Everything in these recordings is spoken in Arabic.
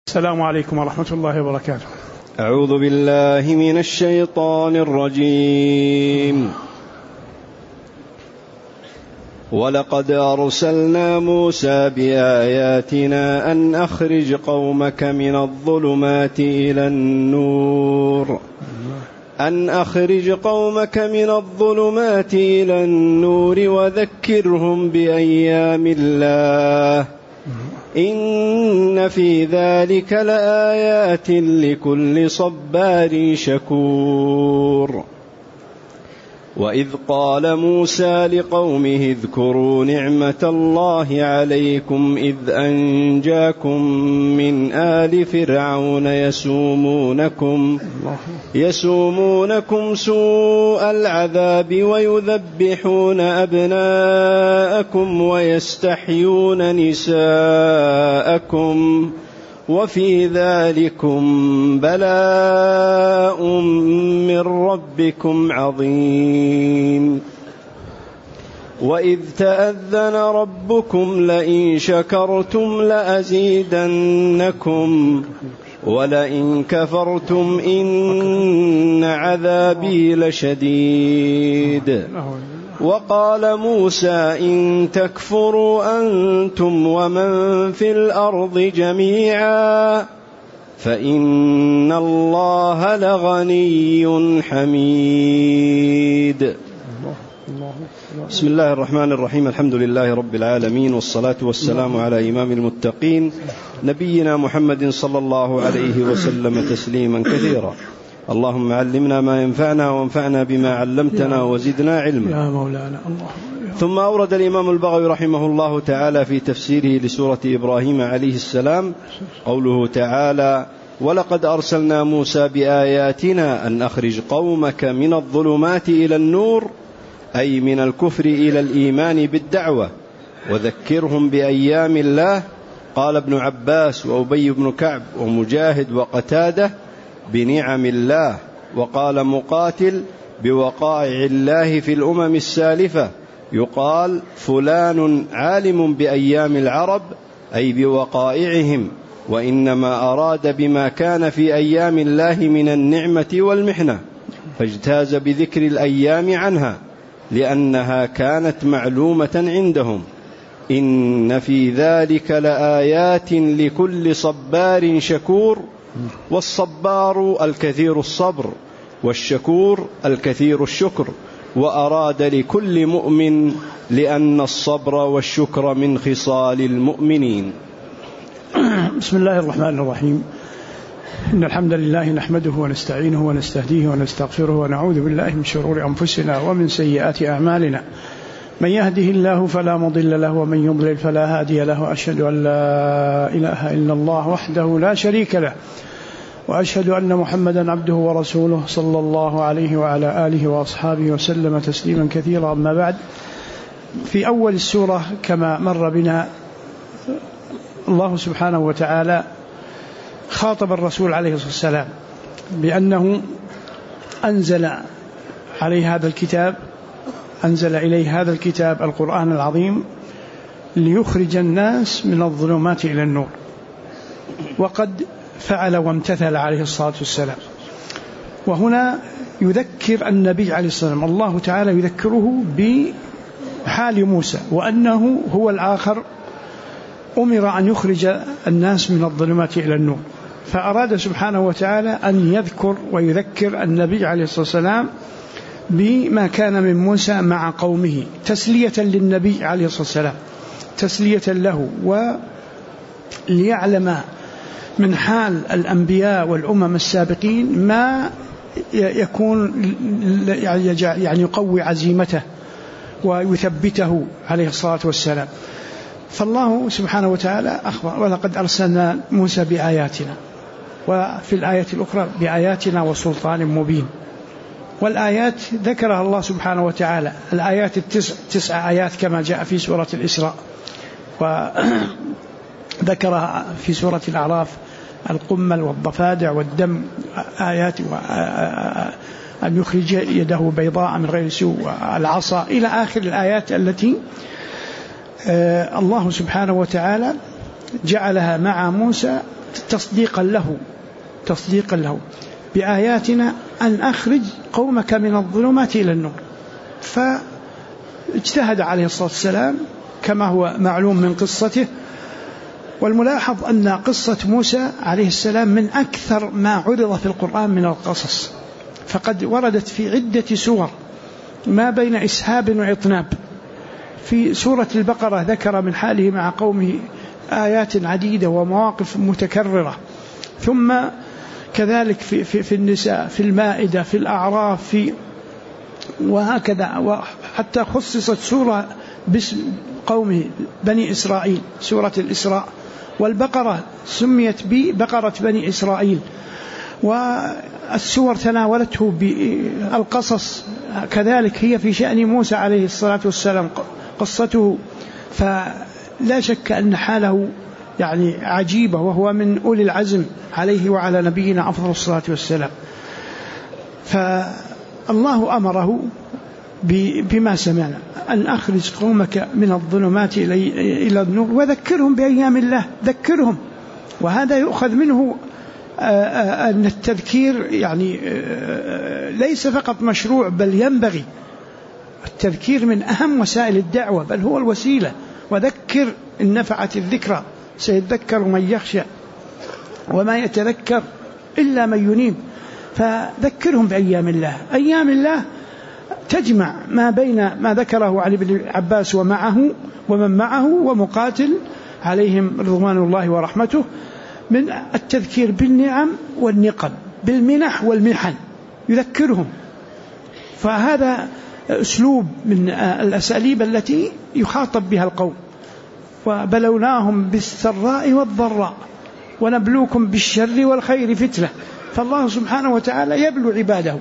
السلام عليكم ورحمة الله وبركاته. أعوذ بالله من الشيطان الرجيم. ولقد أرسلنا موسى بآياتنا أن أخرج قومك من الظلمات إلى النور وذكرهم بأيام الله إن في ذلك لآيات لكل صبار شكور. وإذ قال موسى لقومه اذكروا نعمة الله عليكم إذ أنجاكم من آل فرعون يسومونكم سوء العذاب ويذبحون أبناءكم ويستحيون نساءكم وفي ذلكم بلاء من ربكم عظيم. وإذ تأذن ربكم لئن شكرتم لأزيدنكم ولئن كفرتم إن عذابي لشديد. وقال موسى إن تكفروا أنتم ومن في الأرض جميعا فإن الله لغني حميد. بسم الله الرحمن الرحيم. الحمد لله رب العالمين، والصلاة والسلام على إمام المتقين نبينا محمد صلى الله عليه وسلم تسليما كثيرا. اللهم علمنا ما ينفعنا وانفعنا بما علمتنا وزدنا علما يا مولانا. ثم أورد الإمام البغوي رحمه الله تعالى في تفسيره لسورة إبراهيم عليه السلام قوله تعالى ولقد أرسلنا موسى بآياتنا أن أخرج قومك من الظلمات إلى النور، أي من الكفر إلى الإيمان بالدعوة، وذكرهم بأيام الله. قال ابن عباس وأبي بن كعب ومجاهد وقتادة بنعم الله، وقال مقاتل بوقائع الله في الأمم السالفة، يقال فلان عالم بأيام العرب أي بوقائعهم، وإنما أراد بما كان في أيام الله من النعمة والمحنة، فاجتاز بذكر الأيام عنها لأنها كانت معلومة عندهم. إن في ذلك لآيات لكل صبار شكور، والصبار الكثير الصبر، والشكور الكثير الشكر، وأراد لكل مؤمن لأن الصبر والشكر من خصال المؤمنين. بسم الله الرحمن الرحيم. إن الحمد لله نحمده ونستعينه ونستهديه ونستغفره ونعوذ بالله من شرور أنفسنا ومن سيئات أعمالنا. من يهده الله فلا مضل له ومن يضلل فلا هادي له. أشهد أن لا إله إلا الله وحده لا شريك له، وأشهد أن محمدا عبده ورسوله صلى الله عليه وعلى آله وأصحابه وسلم تسليما كثيرا. أما بعد، في أول السورة كما مر بنا الله سبحانه وتعالى خاطب الرسول عليه الصلاة والسلام بأنه أنزل عليه هذا الكتاب، أنزل إليه هذا الكتاب القرآن العظيم ليخرج الناس من الظلمات إلى النور، وقد فعل وامتثل عليه الصلاة والسلام. وهنا يذكر النبي عليه الصلاة والسلام، الله تعالى يذكره بحال موسى وأنه هو الآخر أمر أن يخرج الناس من الظلمات إلى النور، فأراد سبحانه وتعالى أن يذكر ويذكر النبي عليه الصلاة والسلام بما كان من موسى مع قومه، تسلية للنبي عليه الصلاة والسلام، تسلية له، وليعلم من حال الأنبياء والأمم السابقين ما يكون يعني يقوي عزيمته ويثبته عليه الصلاة والسلام. فالله سبحانه وتعالى أخبر ولقد أرسلنا موسى بآياتنا، وفي الآية الأخرى بآياتنا وسلطان مبين. والآيات ذكرها الله سبحانه وتعالى، الآيات تسع آيات كما جاء في سورة الإسراء، وذكرها في سورة الأعراف القمل والضفادع والدم، آيات أن يخرج يده بيضاء من غير سوء، العصا، إلى آخر الآيات التي الله سبحانه وتعالى جعلها مع موسى تصديقا له بآياتنا أن أخرج قومك من الظلمات إلى النور. فاجتهد عليه الصلاة والسلام كما هو معلوم من قصته. والملاحظ أن قصة موسى عليه السلام من أكثر ما عرض في القرآن من القصص، فقد وردت في عدة سور ما بين إسهاب وإطناب. في سورة البقرة ذكر من حاله مع قومه آيات عديدة ومواقف متكررة، ثم كذلك في النساء، في المائدة، في الأعراف، وهكذا، وحتى خصصت سورة باسم قومه بني إسرائيل، سورة الإسراء. والبقرة سميت ببقرة بني إسرائيل. والسور تناولته بالقصص كذلك هي في شأن موسى عليه الصلاة والسلام قصته. فلا شك أن حاله يعني عجيبة، وهو من أولي العزم عليه وعلى نبينا أفضل الصلاة والسلام. فالله أمره بما سمعنا أن أخرج قومك من الظلمات إلى النور وذكرهم بأيام الله، ذكرهم. وهذا يؤخذ منه أن التذكير يعني ليس فقط مشروع بل ينبغي. التذكير من أهم وسائل الدعوة، بل هو الوسيلة. وذكر إن نفعت الذكرى سيذكر من يخشى وما يتذكر إلا من ينيب. فذكرهم بأيام الله. أيام الله تجمع ما بين ما ذكره عن ابن عباس ومن معه ومقاتل عليهم رضوان الله ورحمته من التذكير بالنعم والنقم، بالمنح والمحن، يذكرهم. فهذا أسلوب من الأساليب التي يخاطب بها القوم. وبلوناهم بالسراء والضراء ونبلوكم بالشر والخير فتنة. فالله سبحانه وتعالى يبلو عباده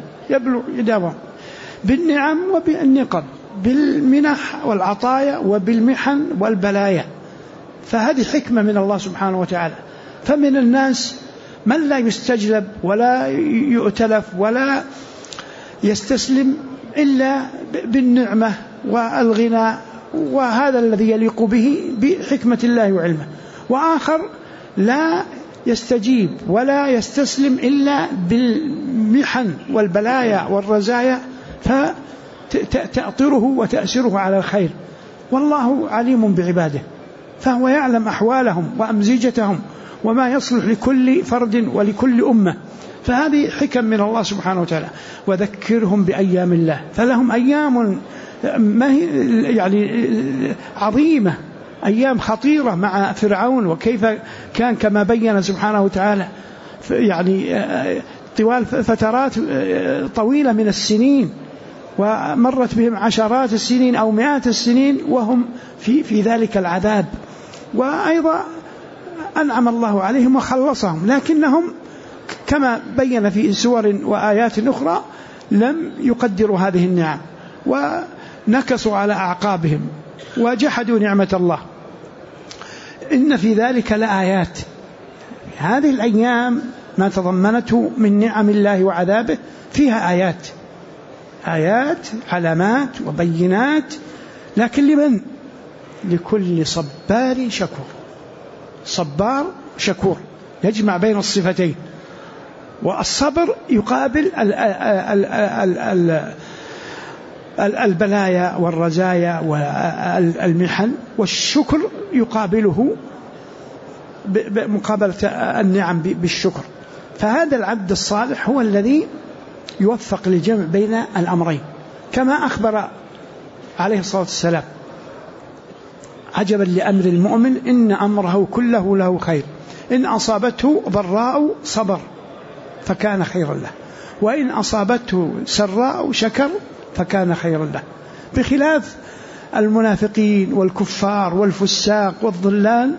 بالنعم وبالنقم، بالمنح والعطايا وبالمحن والبلايا. فهذه حكمة من الله سبحانه وتعالى. فمن الناس من لا يستجلب ولا يؤتلف ولا يستسلم إلا بالنعمة والغنى، وهذا الذي يليق به بحكمة الله وعلمه. وآخر لا يستجيب ولا يستسلم إلا بالمحن والبلايا والرزايا، فتأطره وتأسره على الخير. والله عليم بعباده، فهو يعلم أحوالهم وأمزجتهم وما يصلح لكل فرد ولكل أمة. فهذه حكم من الله سبحانه وتعالى. وذكرهم بأيام الله، فلهم أيام يعني عظيمة، أيام خطيرة مع فرعون، وكيف كان كما بين سبحانه وتعالى يعني طوال فترات طويلة من السنين، ومرت بهم عشرات السنين أو مئات السنين وهم في ذلك العذاب. وأيضا أنعم الله عليهم وخلصهم، لكنهم كما بين في سور وآيات أخرى لم يقدروا هذه النعم ونكسوا على أعقابهم وجحدوا نعمة الله. إن في ذلك لآيات. هذه الأيام ما تضمنته من نعم الله وعذابه فيها آيات علامات وبينات، لكن لمن؟ لكل صبار شكور. صبار شكور يجمع بين الصفتين. والصبر يقابل البلايا والرزايا والمحن، والشكر يقابله بمقابلة النعم بالشكر. فهذا العبد الصالح هو الذي يوفق للجمع بين الأمرين، كما أخبر عليه الصلاة والسلام: عجبا لأمر المؤمن إن أمره كله له خير، إن أصابته ضراء صبر فكان خيرا له، وإن أصابته سراء شكر فكان خيرا له. بخلاف المنافقين والكفار والفساق والضلال،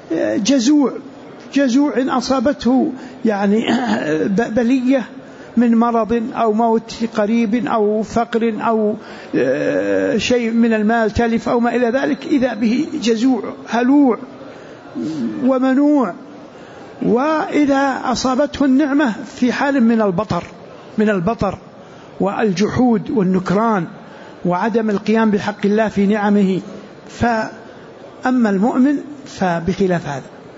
جزوع إن أصابته يعني بلية من مرض أو موت قريب أو فقر أو شيء من المال تلف أو ما إلى ذلك، إذا به جزوع هلوع ومنوع. وإذا أصابته النعمة في حال من البطر والجحود والنكران وعدم القيام بحق الله في نعمه. فأما المؤمن فبخلاف هذا،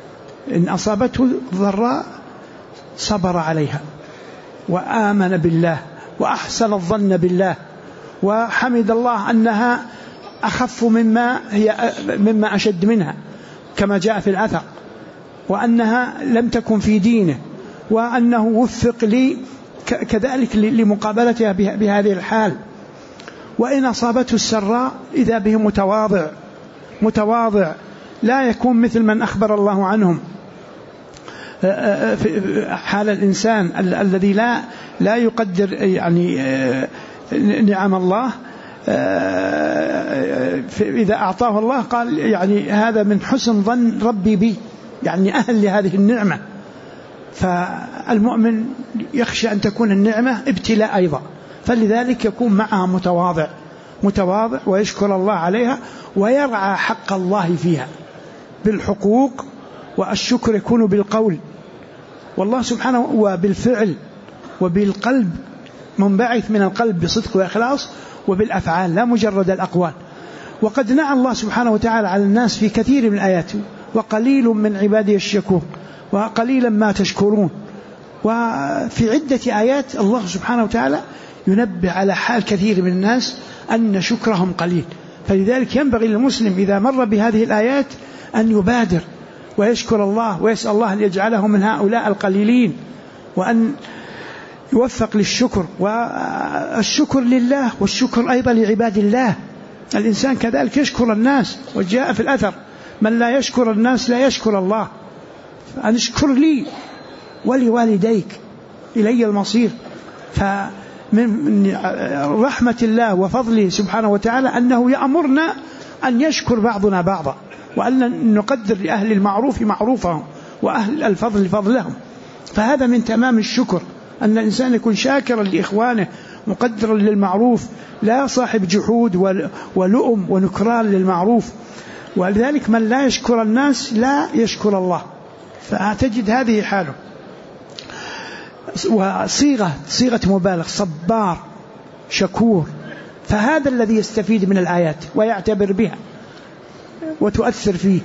إن أصابته ضراء صبر عليها وآمن بالله وأحسن الظن بالله وحمد الله أنها أخف مما أشد منها كما جاء في الأثر، وأنها لم تكن في دينه، وأنه وفق لي كذلك لمقابلتها بهذه الحال. وإن أصابته السراء إذا به متواضع لا يكون مثل من أخبر الله عنهم حال الإنسان الذي لا يقدر يعني نعم الله، إذا أعطاه الله قال يعني هذا من حسن ظن ربي بي، يعني أهل لهذه النعمة. فالمؤمن يخشى أن تكون النعمة ابتلاء أيضا، فلذلك يكون معها متواضع ويشكر الله عليها ويرعى حق الله فيها بالحقوق. والشكر يكون بالقول والله سبحانه وبالفعل وبالقلب، منبعث من القلب بصدق وإخلاص، وبالأفعال لا مجرد الأقوال. وقد نعى الله سبحانه وتعالى على الناس في كثير من آياته: وقليل من عبادي الشكور وقليلا ما تشكرون. وفي عدة آيات الله سبحانه وتعالى ينبه على حال كثير من الناس أن شكرهم قليل. فلذلك ينبغي للمسلم إذا مر بهذه الآيات أن يبادر ويشكر الله ويسأل الله أن يجعله من هؤلاء القليلين، وأن يوفق للشكر. والشكر لله والشكر أيضا لعباد الله. الإنسان كذلك يشكر الناس، وجاء في الأثر: من لا يشكر الناس لا يشكر الله. أن اشكر لي ولوالديك إلي المصير. فمن رحمة الله وفضله سبحانه وتعالى أنه يأمرنا أن يشكر بعضنا بعضا، وأن نقدر لأهل المعروف معروفهم وأهل الفضل فضلهم. فهذا من تمام الشكر، أن الإنسان يكون شاكرا لإخوانه مقدرا للمعروف، لا صاحب جحود ولؤم ونكران للمعروف. ولذلك من لا يشكر الناس لا يشكر الله، فتجد هذه حاله. وصيغة مبالغ: صبار، شكور. فهذا الذي يستفيد من الآيات ويعتبر بها وتؤثر فيه.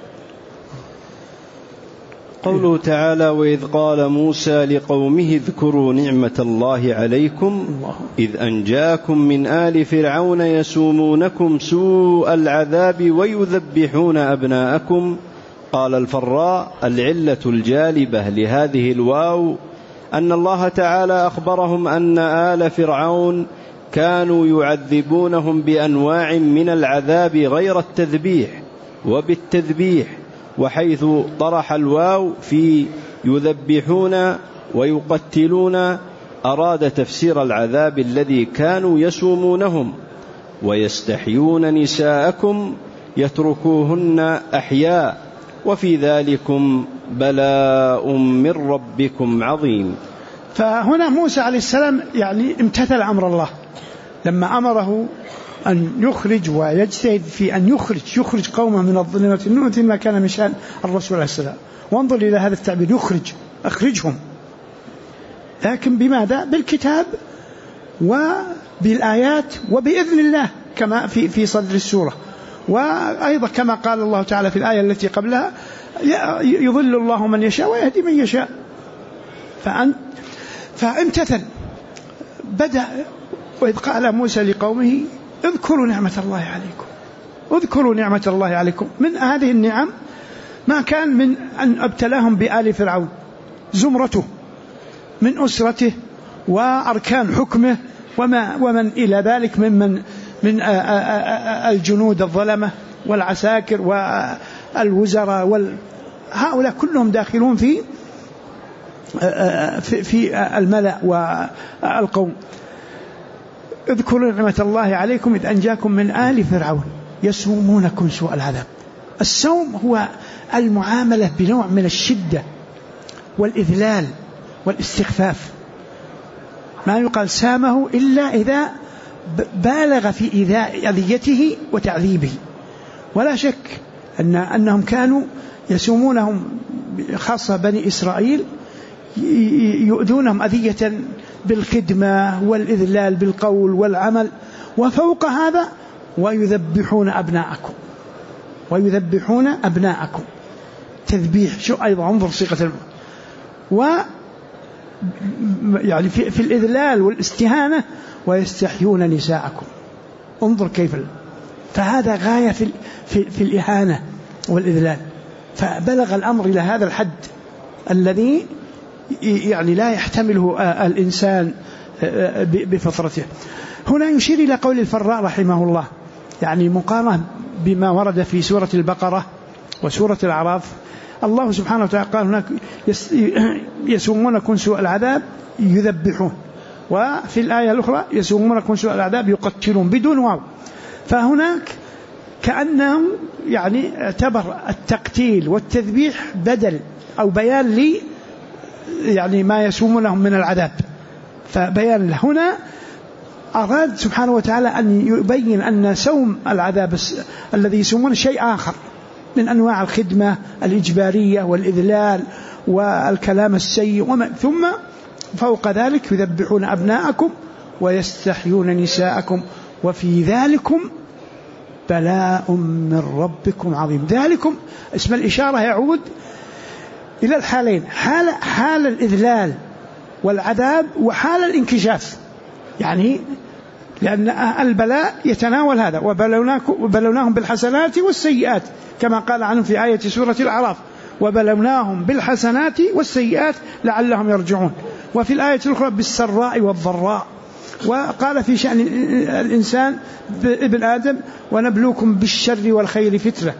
قوله تعالى: وإذ قال موسى لقومه اذكروا نعمة الله عليكم إذ أنجاكم من آل فرعون يسومونكم سوء العذاب ويذبحون أبناءكم. قال الفراء: العلة الجالبة لهذه الواو أن الله تعالى أخبرهم أن آل فرعون كانوا يعذبونهم بأنواع من العذاب غير التذبيح وبالتذبيح، وحيث طرح الواو في يذبحون ويقتلون أراد تفسير العذاب الذي كانوا يسومونهم. ويستحيون نساءكم يتركوهن أحياء وفي ذلكم بلاء من ربكم عظيم. فهنا موسى عليه السلام يعني امتثل أمر الله لما أمره أن يخرج ويجتهد في أن يخرج قومه من الظلمات النور، مثل ما كان من شأن الرسول عليه السلام. وانظر إلى هذا التعبير: أخرجهم. لكن بماذا؟ بالكتاب وبالآيات وبإذن الله كما في صدر السورة. وأيضا كما قال الله تعالى في الآية التي قبلها: يضل الله من يشاء ويهدي من يشاء. فامتثل. بدأ: وإذ قال موسى لقومه اذكروا نعمة الله عليكم. من هذه النعم ما كان من أن ابتلاهم بآل فرعون، زمرته من أسرته وأركان حكمه ومن إلى ذلك من الجنود الظلمة والعساكر والوزراء هؤلاء كلهم داخلون في الملأ والقوم. اذكروا نعمة الله عليكم إذ أنجاكم من آل فرعون يسومونكم سوء العذاب. السوم هو المعاملة بنوع من الشدة والإذلال والاستخفاف. ما يقال سامه إلا إذا بالغ في أذيته وتعذيبه. ولا شك أنهم كانوا يسومونهم، خاصة بني إسرائيل، يؤذونهم أذية بالخدمة والإذلال بالقول والعمل. وفوق هذا ويذبحون أبناءكم. تذبيح، شو أيضا انظر صيغة يعني في الإذلال والاستهانة، ويستحيون نساءكم، انظر كيف. فهذا غاية في الإهانة والإذلال، فبلغ الأمر إلى هذا الحد الذي يعني لا يحتمله الإنسان بفطرته. هنا يشير إلى قول الفراء رحمه الله، يعني مقارنة بما ورد في سورة البقرة وسورة الأعراف. الله سبحانه وتعالى قال هناك يسومونكم سوء العذاب يذبحون، وفي الآية الأخرى يسومونكم سوء العذاب يقتلون بدون واو. فهناك كأنهم يعني اعتبر التقتيل والتذبيح بدل أو بيان لي يعني ما يسومونهم من العذاب، فبيان هنا أراد سبحانه وتعالى أن يبين أن سوم العذاب الذي يسومون شيء آخر من أنواع الخدمة الإجبارية والإذلال والكلام السيء، ثم فوق ذلك يذبحون أبناءكم ويستحيون نساءكم وفي ذلكم بلاء من ربكم عظيم. ذلكم اسم الإشارة يعود إلى الحالين، حال الإذلال والعذاب وحال الانكشاف، يعني لأن البلاء يتناول هذا، وبلوناهم بالحسنات والسيئات كما قال عنهم في آية سورة الأعراف، وبلوناهم بالحسنات والسيئات لعلهم يرجعون. وفي الآية الأخرى بالسراء والضراء. وقال في شأن الإنسان ابن آدم ونبلوكم بالشر والخير فتنة.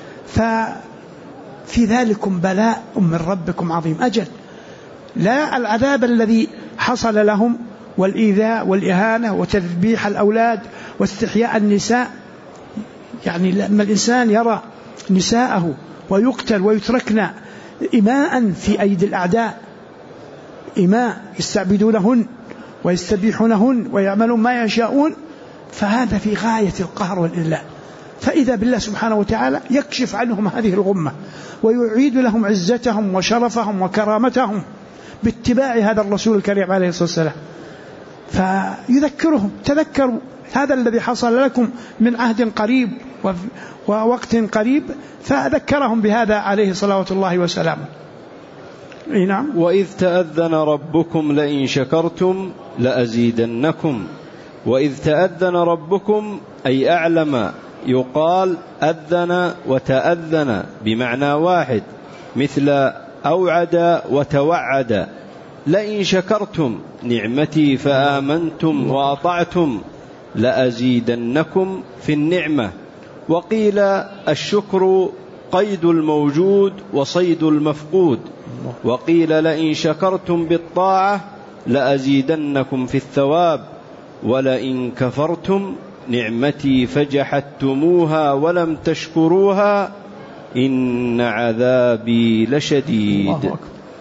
ففي ذلكم بلاء من ربكم عظيم. أجل لا العذاب الذي حصل لهم والإيذاء والإهانة وتذبيح الأولاد واستحياء النساء، يعني لما الإنسان يرى نساءه ويقتل ويتركن إماء في أيدي الأعداء، إماء يستعبدونهن ويستبيحونهن ويعملون ما يشاءون، فهذا في غاية القهر والإذلال. فإذا بالله سبحانه وتعالى يكشف عنهم هذه الغمة ويعيد لهم عزتهم وشرفهم وكرامتهم باتباع هذا الرسول الكريم عليه الصلاة والسلام، فيذكرهم تذكروا هذا الذي حصل لكم من عهد قريب ووقت قريب، فذكرهم بهذا عليه صلاة الله وسلامه. نعم. وإذ تأذن ربكم لئن شكرتم لأزيدنكم. وإذ تأذن ربكم أي أعلم، يقال أذن وتأذن بمعنى واحد، مثل أوعد وتوعد. لئن شكرتم نعمتي فآمنتم وأطعتم لأزيدنكم في النعمة. وقيل الشكر قيد الموجود وصيد المفقود. وقيل لئن شكرتم بالطاعة لأزيدنكم في الثواب. ولئن كفرتم نعمتي فجحدتموها ولم تشكروها إن عذابي لشديد.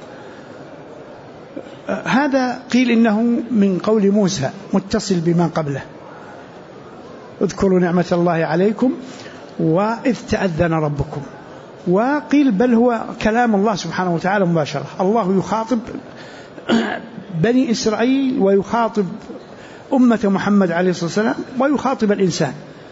هذا قيل إنه من قول موسى متصل بما قبله، اذكروا نعمة الله عليكم وإذ تأذن ربكم. وقيل بل هو كلام الله سبحانه وتعالى مباشرة، الله يخاطب بني إسرائيل ويخاطب أمة محمد عليه الصلاة والسلام ويخاطب الإنسان.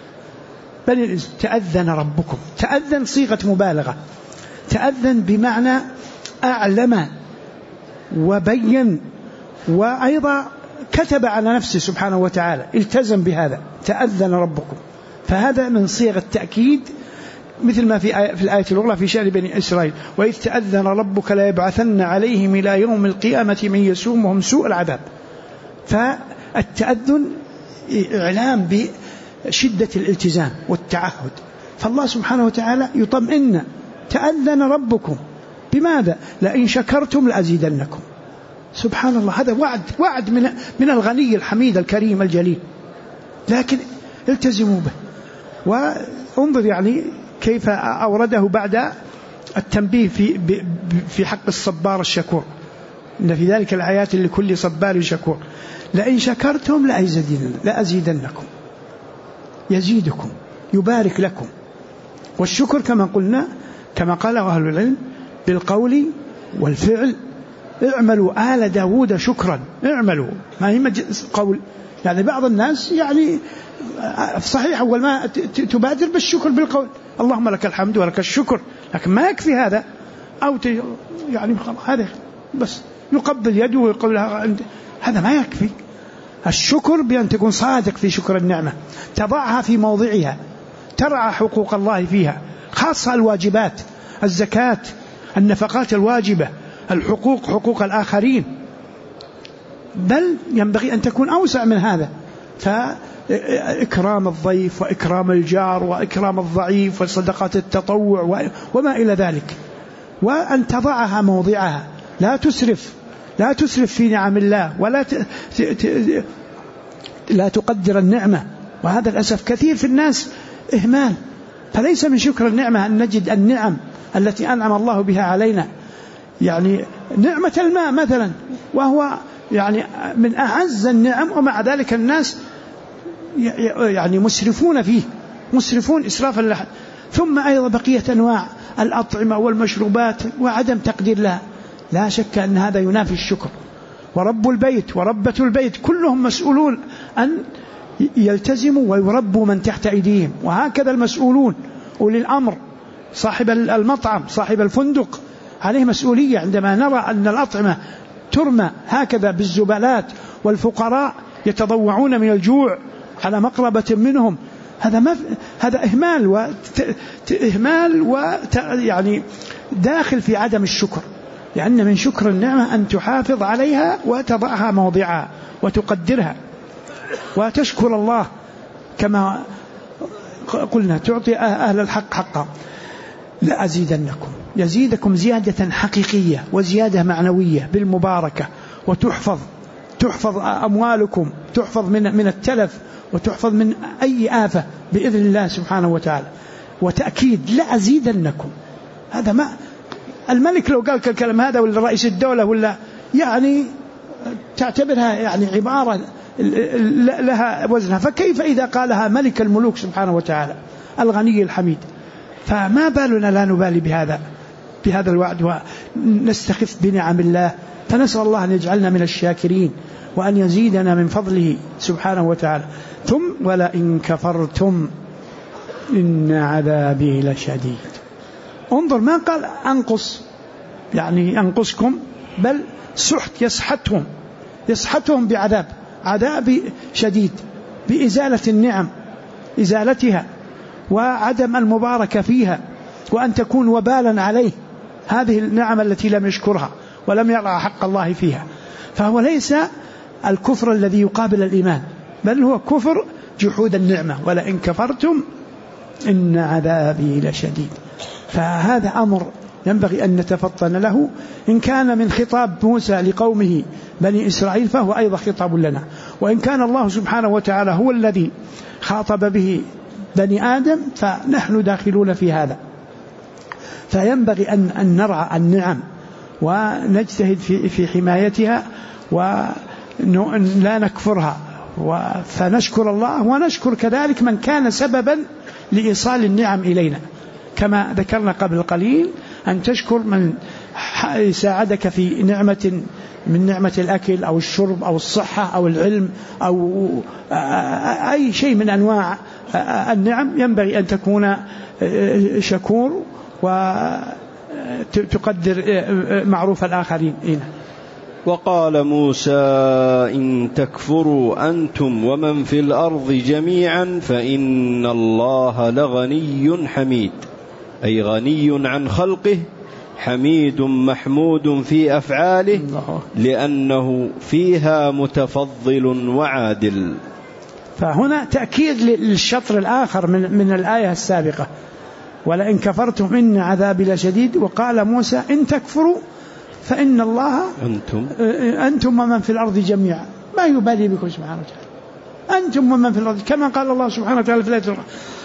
تأذن ربكم، تأذن صيغة مبالغة، تأذن بمعنى أعلم وبين، وأيضا كتب على نفسه سبحانه وتعالى، التزم بهذا، تأذن ربكم. فهذا من صيغ التأكيد، مثل ما في الآية الأخرى في شأن بني إسرائيل، وإذ تأذن ربك لا يبعثن عليهم إلى يوم القيامة من يسومهم سوء العذاب. فالتأذن إعلام بشدة الالتزام والتعهد، فالله سبحانه وتعالى يطمئن تأذن ربكم بماذا؟ لئن شكرتم لأزيدنكم. سبحان الله، هذا وعد من الغني الحميد الكريم الجليل، لكن التزموا به. وانظر يعني كيف أورده بعد التنبيه في حق الصبار الشكور، إن في ذلك الآيات لكل صبار شكور. لئن شكرتم لأزيدنكم، يزيدكم يبارك لكم. والشكر كما قلنا كما قال أهل العلم بالقول والفعل. اعملوا آل داود شكرا، اعملوا، ما هي قول. يعني بعض الناس يعني صحيح أول ما تبادر بالشكر بالقول، اللهم لك الحمد ولك الشكر، لكن ما يكفي هذا، أو يعني هذا بس يقبل يده ويقول لها، هذا ما يكفي. الشكر بأن تكون صادق في شكر النعمة، تضعها في موضعها، ترعى حقوق الله فيها، خاصة الواجبات، الزكاة، النفقات الواجبة، الحقوق، حقوق الآخرين، بل ينبغي أن تكون أوسع من هذا، فإكرام الضيف وإكرام الجار وإكرام الضعيف وصدقة التطوع وما إلى ذلك، وأن تضعها موضعها، لا تسرف في نعم الله، ولا لا تقدر النعمة. وهذا للأسف كثير في الناس إهمال. فليس من شكر النعمة أن نجد النعم التي أنعم الله بها علينا، يعني نعمة الماء مثلا، وهو يعني من أعز النعم، ومع ذلك الناس يعني مسرفون فيه، مسرفون إسرافا له. ثم أيضا بقية أنواع الأطعمة والمشروبات وعدم تقدير لها. لا شك أن هذا ينافي الشكر. ورب البيت وربة البيت كلهم مسؤولون أن يلتزموا ويربوا من تحت أيديهم، وهكذا المسؤولون أولي الأمر، صاحب المطعم، صاحب الفندق، عليه مسؤولية. عندما نرى أن الأطعمة ترمى هكذا بالزبالات والفقراء يتضوعون من الجوع على مقربة منهم، هذا إهمال يعني داخل في عدم الشكر. لأن من شكر النعمة أن تحافظ عليها وتضعها موضعها وتقدرها وتشكر الله، كما قلنا تعطي أهل الحق حقا. لأزيدنكم، يزيدكم زيادة حقيقية وزيادة معنوية بالمباركة، تحفظ أموالكم، تحفظ من التلف، وتحفظ من أي آفة بإذن الله سبحانه وتعالى. وتأكيد لأزيدنكم، هذا ما الملك لو قال الكلام هذا ولا رئيس الدولة ولا يعني تعتبرها يعني عبارة لها وزنها، فكيف إذا قالها ملك الملوك سبحانه وتعالى الغني الحميد؟ فما بالنا لا نبالي بهذا الوعد ونستخف بنعم الله. فنسأل الله أن يجعلنا من الشاكرين وأن يزيدنا من فضله سبحانه وتعالى. ثم ولئن كفرتم إن عذابي لشديد. انظر، ما قال أنقص يعني أنقصكم، بل سحت يسحتهم عذاب شديد، بإزالة النعم، إزالتها وعدم المباركة فيها، وأن تكون وبالا عليه هذه النعم التي لم يشكرها ولم يرعى حق الله فيها. فهو ليس الكفر الذي يقابل الإيمان، بل هو كفر جحود النعمة. ولئن كفرتم إن عذابي لشديد. فهذا أمر ينبغي أن نتفطن له. إن كان من خطاب موسى لقومه بني إسرائيل فهو أيضا خطاب لنا، وإن كان الله سبحانه وتعالى هو الذي خاطب به بني آدم فنحن داخلون في هذا. فينبغي أن نرعى النعم ونجتهد في حمايتها ولا نكفرها، فنشكر الله ونشكر كذلك من كان سببا لإيصال النعم إلينا، كما ذكرنا قبل قليل أن تشكر من ساعدك في نعمة من نعمة الأكل أو الشرب أو الصحة أو العلم أو أي شيء من أنواع النعم. ينبغي أن تكون شكور وتقدر معروف الآخرين. وقال موسى إن تكفروا أنتم ومن في الأرض جميعا فإن الله لغني حميد، أي غني عن خلقه، حميد محمود في أفعاله لأنه فيها متفضل وعادل. فهنا تأكيد للشطر الآخر من الآية السابقة، ولئن كفرتم إن عذابي لشديد. وقال موسى إن تكفروا فإن الله أنتم ومن في الأرض جميعا، ما يبالي بكم سبحانه وتعالى، أنتم ومن في الأرض، كما قال الله سبحانه وتعالى في الآية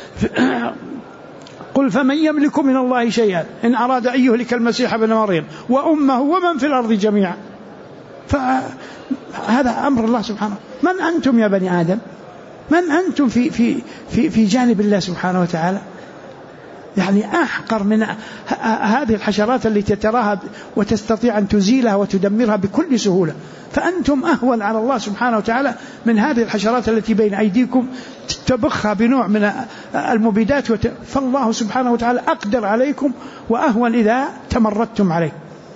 قل فمن يملك من الله شيئا إن أراد أن يهلك المسيح ابن مريم وأمه ومن في الأرض جميعا. فهذا أمر الله سبحانه. من أنتم يا بني آدم؟ من أنتم في جانب الله سبحانه وتعالى؟ يعني أحقر من هذه الحشرات التي تراها وتستطيع أن تزيلها وتدمرها بكل سهولة، فأنتم أهون على الله سبحانه وتعالى من هذه الحشرات التي بين أيديكم تبخها بنوع من المبيدات فالله سبحانه وتعالى أقدر عليكم وأهون إذا تمردتم عليه.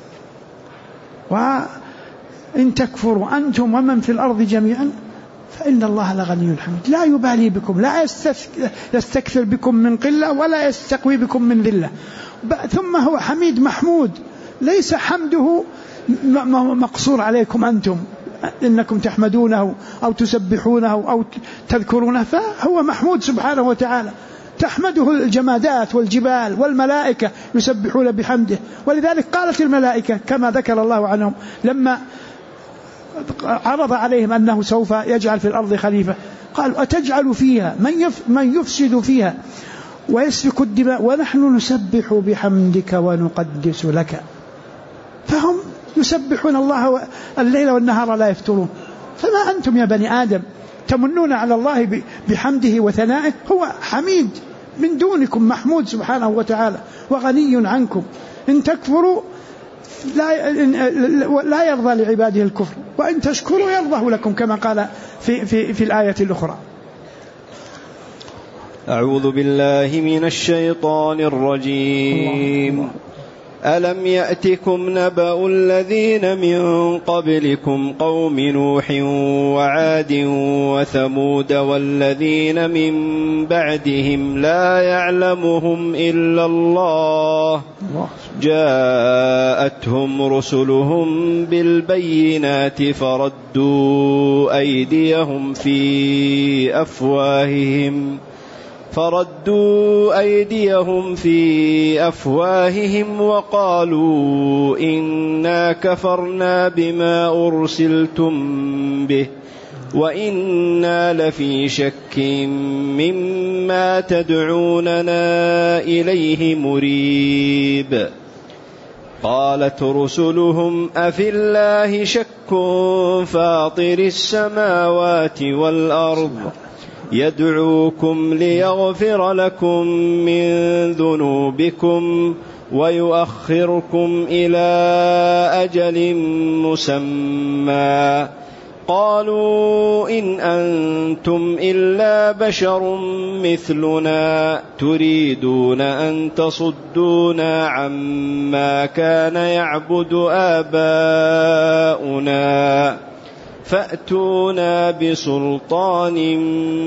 وإن تكفروا أنتم ومن في الأرض جميعا فإن الله لغني حميد لا يبالي بكم، لا يستكثر بكم من قلة ولا يستقوي بكم من ذلة. ثم هو حميد محمود، ليس حمده مقصور عليكم أنتم إنكم تحمدونه أو تسبحونه أو تذكرونه، فهو محمود سبحانه وتعالى. تحمده الجمادات والجبال والملائكة يسبحون بحمده. ولذلك قالت الملائكة كما ذكر الله عنهم لما عرض عليهم أنه سوف يجعل في الأرض خليفة، قالوا أتجعل فيها من يفسد فيها ويسفك الدماء ونحن نسبح بحمدك ونقدس لك. فهم يسبحون الله الليل والنهار لا يفترون. فما أنتم يا بني آدم تمنون على الله بحمده وثنائه؟ هو حميد من دونكم، محمود سبحانه وتعالى وغني عنكم. إن تكفروا لا يرضى لعباده الكفر، وإن تشكروا يرضاه لكم كما قال في الآية الأخرى. أعوذ بالله من الشيطان الرجيم. ألم يأتكم نبأ الذين من قبلكم قوم نوح وعاد وثمود والذين من بعدهم لا يعلمهم إلا الله جاءتهم رسلهم بالبينات فردوا أيديهم في أفواههم وقالوا إنا كفرنا بما أرسلتم به وإنا لفي شك مما تدعوننا إليه مريب. قالت رسلهم أفي الله شك فاطر السماوات والأرض يدعوكم ليغفر لكم من ذنوبكم ويؤخركم إلى أجل مسمى قالوا إن أنتم إلا بشر مثلنا تريدون أن تصدونا عما كان يعبد آباؤنا فأتونا بسلطان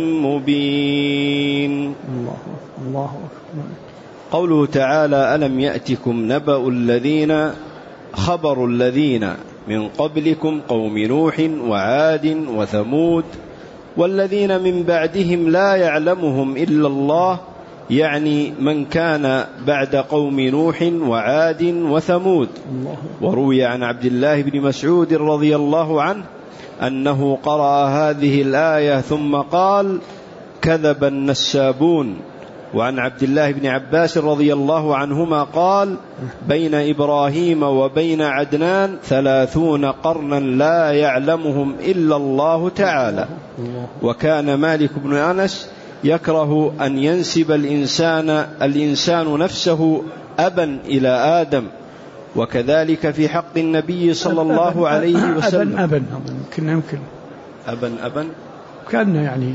مبين. الله أكبر. قوله تعالى ألم يأتكم نبأ الذين خبر الذين من قبلكم قوم نوح وعاد وثمود والذين من بعدهم لا يعلمهم إلا الله، يعني من كان بعد قوم نوح وعاد وثمود. وروي عن عبد الله بن مسعود رضي الله عنه أنه قرأ هذه الآية ثم قال كذب النسابون. وعن عبد الله بن عباس رضي الله عنهما قال بين إبراهيم وبين عدنان 30 قرنا لا يعلمهم إلا الله تعالى. وكان مالك بن أنس يكره أن ينسب الإنسان نفسه أبا إلى آدم، وكذلك في حق النبي صلى الله عليه وسلم. أبا يمكن أبا كان يعني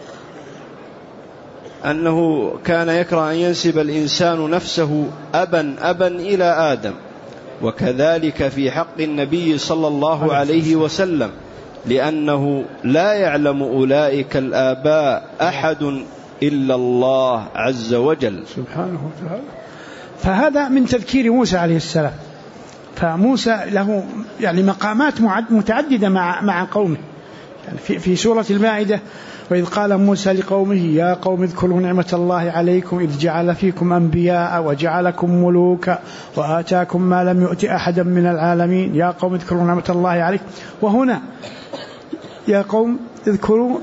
أنه كان يكره أن ينسب الإنسان نفسه أبا إلى آدم، وكذلك في حق النبي صلى الله عليه وسلم، لأنه لا يعلم أولئك الآباء أحد إلا الله عز وجل سبحانه وتعالى. فهذا من تذكير موسى عليه السلام. فموسى له يعني مقامات متعددة مع قومه. يعني في سورة المائدة وإذ قال موسى لقومه يا قوم اذكروا نعمة الله عليكم إذ جعل فيكم أنبياء وجعلكم ملوكا وآتاكم ما لم يؤت أحدا من العالمين يا قوم اذكروا نعمة الله عليكم. وهنا يا قوم اذكروا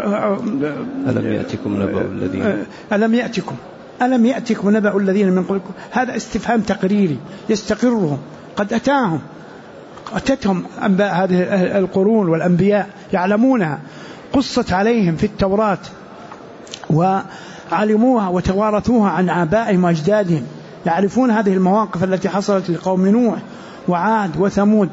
ألم يأتكم نبأ الذين من قبلكم. هذا استفهام تقريري يستقرهم، قد أتتهم أنباء هذه القرون والأنبياء يعلمونها، قصت عليهم في التوراة وعلموها وتوارثوها عن آبائهم وأجدادهم، يعرفون هذه المواقف التي حصلت لقوم نوح وعاد وثمود.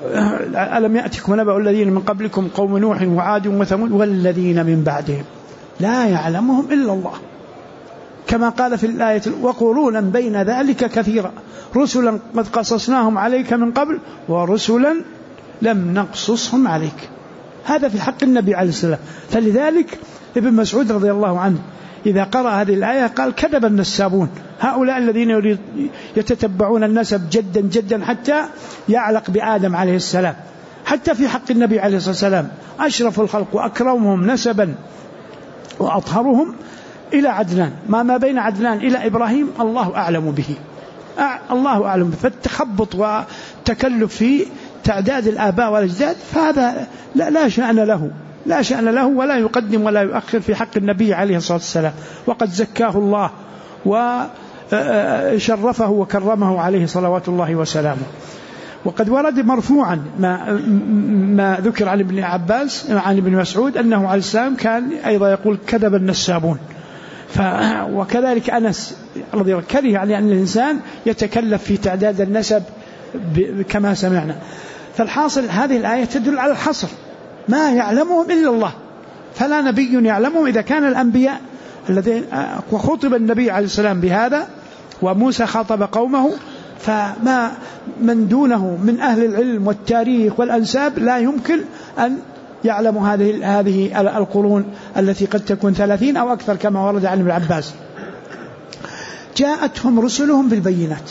ألم يأتكم نبأ الذين من قبلكم قوم نوح وعاد وثمود والذين من بعدهم. لا يعلمهم إلا الله، كما قال في الآية: وقرونا بين ذلك كثيرا رسلا قد قصصناهم عليك من قبل ورسلا لم نقصصهم عليك. هذا في حق النبي عليه السلام. فلذلك ابن مسعود رضي الله عنه إذا قرأ هذه الآية قال: كذب النسابون، هؤلاء الذين يتتبعون النسب جدا جدا حتى يعلق بآدم عليه السلام. حتى في حق النبي عليه الصلاة والسلام أشرف الخلق وأكرمهم نسبا وأطهرهم إلى عدنان، ما بين عدنان إلى إبراهيم الله أعلم به، الله أعلم. فالتخبط والتكلف في تعداد الآباء والأجداد فهذا لا شأن له، لا شأن له، ولا يقدم ولا يؤخر في حق النبي عليه الصلاة والسلام، وقد زكاه الله وشرفه وكرمه عليه صلوات الله وسلامه. وقد ورد مرفوعا ما ذكر عن ابن عباس عن ابن مسعود أنه عليه السلام كان أيضا يقول: كذب النسابون. وكذلك أنس رضي الله عنه كره يعني أن الإنسان يتكلف في تعداد النسب كما سمعنا. فالحاصل هذه الآية تدل على الحصر، ما يعلمهم إلا الله، فلا نبي يعلمهم. إذا كان الأنبياء الذين وخطب النبي عليه السلام بهذا وموسى خاطب قومه، فما من دونه من أهل العلم والتاريخ والأنساب لا يمكن أن يعلموا هذه القرون التي قد تكون 30 أو أكثر كما ورد عن ابن عباس. جاءتهم رسلهم بالبينات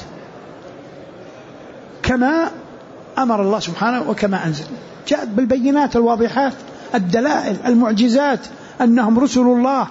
كما أمر الله سبحانه وكما أنزل، جاءت بالبينات الواضحات الدلائل المعجزات أنهم رسل الله،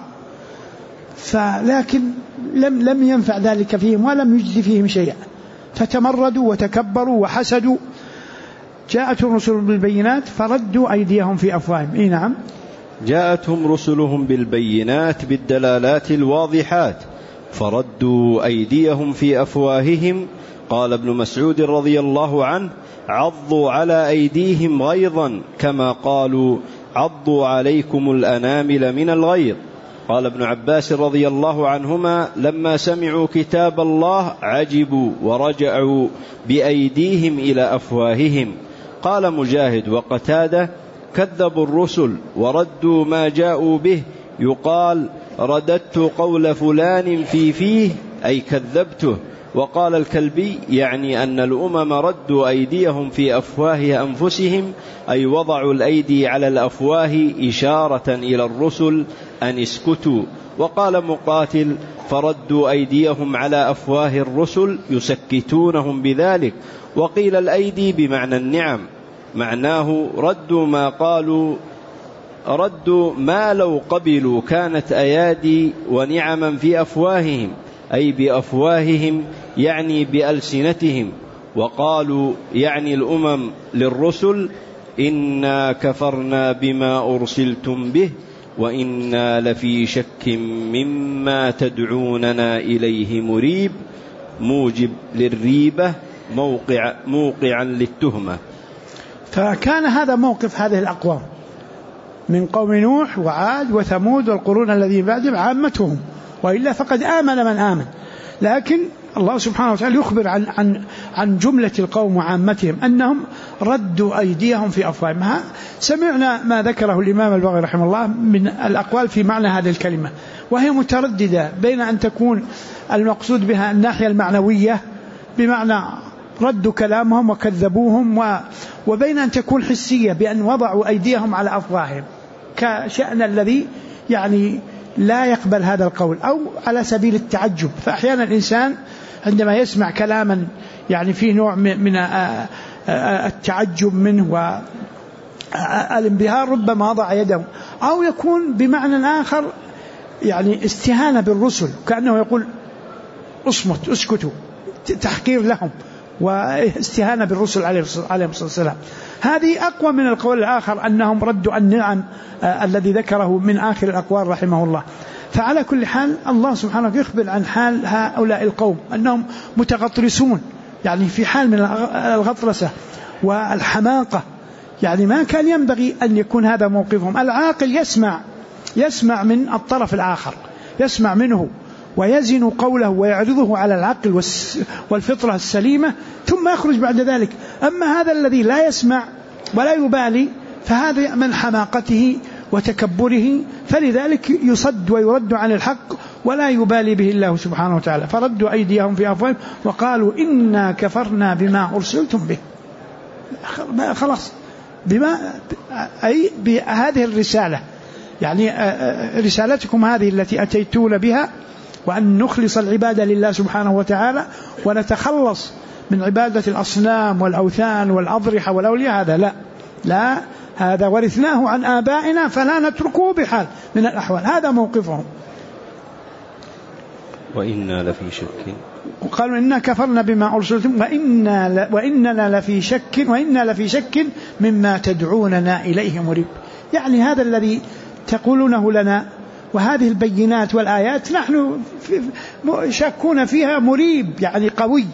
فلكن لم ينفع ذلك فيهم ولم يجزي فيهم شيئا، فتمردوا وتكبروا وحسدوا. جاءتهم رسلهم بالبينات فردوا أيديهم في أفواههم. نعم، جاءتهم رسلهم بالبينات بالدلالات الواضحات فردوا أيديهم في أفواههم. قال ابن مسعود رضي الله عنه: عضوا على أيديهم غيظا كما قالوا عضوا عليكم الأنامل من الغيظ. قال ابن عباس رضي الله عنهما: لما سمعوا كتاب الله عجبوا ورجعوا بأيديهم إلى أفواههم. قال مجاهد وقتادة: كذبوا الرسل وردوا ما جاءوا به، يقال رددت قول فلان في فيه أي كذبته. وقال الكلبي: يعني أن الأمم ردوا أيديهم في أفواه أنفسهم، أي وضعوا الأيدي على الأفواه إشارة إلى الرسل أن اسكتوا. وقال مقاتل: فردوا أيديهم على أفواه الرسل يسكتونهم بذلك. وقيل الأيدي بمعنى النعم، معناه ردوا ما قالوا، ردوا ما لو قبلوا كانت أيادي ونعما في أفواههم، أي بأفواههم يعني بألسنتهم. وقالوا يعني الأمم للرسل: إنا كفرنا بما أرسلتم به وإنا لفي شك مما تدعوننا إليه مريب، موجب للريبة موقعا للتهمة. فكان هذا موقف هذه الأقوام من قوم نوح وعاد وثمود والقرون الذين بعدهم عامتهم، وإلا فقد آمن من آمن. لكن الله سبحانه وتعالى يخبر عن جملة القوم وعامتهم أنهم ردوا أيديهم في أفواههم. سمعنا ما ذكره الإمام البغوي رحمه الله من الأقوال في معنى هذه الكلمة، وهي مترددة بين أن تكون المقصود بها الناحية المعنوية بمعنى ردوا كلامهم وكذبوهم، وبين أن تكون حسية بأن وضعوا أيديهم على أفواههم كشأن الذي يعني لا يقبل هذا القول، أو على سبيل التعجب. فأحيانا الإنسان عندما يسمع كلاما يعني فيه نوع من التعجب منه والانبهار ربما وضع يده، أو يكون بمعنى آخر يعني استهانة بالرسل، كأنه يقول اصمت اسكتوا، تحقير لهم واستهانة بالرسل عليه الصلاة والسلام. هذه أقوى من القول الآخر أنهم ردوا النعم الذي ذكره من آخر الأقوال رحمه الله. فعلى كل حال الله سبحانه يخبر عن حال هؤلاء القوم أنهم متغطرسون، يعني في حال من الغطرسة والحماقة، يعني ما كان ينبغي أن يكون هذا موقفهم. العاقل يسمع من الطرف الآخر، يسمع منه ويزن قوله ويعرضه على العقل والفطرة السليمة ثم يخرج بعد ذلك. أما هذا الذي لا يسمع ولا يبالي فهذا من حماقته وتكبره، فلذلك يصد ويرد عن الحق ولا يبالي به الله سبحانه وتعالى، فردوا أيديهم في أفواههم وقالوا إنا كفرنا بما أرسلتم به. خلاص، أي بهذه الرسالة، يعني رسالتكم هذه التي أتيتون بها، وأن نخلص العبادة لله سبحانه وتعالى ونتخلص من عبادة الأصنام والأوثان والأضرحة والأولياء، هذا لا هذا ورثناه عن آبائنا فلا نتركه بحال من الأحوال. هذا موقفهم. وإنا لفي شك، وقالوا إنا كفرنا بما أرسلتم وإننا لفي شك مما تدعوننا إليه مريب. يعني هذا الذي تقولونه لنا وهذه البينات والآيات نحن شاكون فيها مريب، يعني قوي،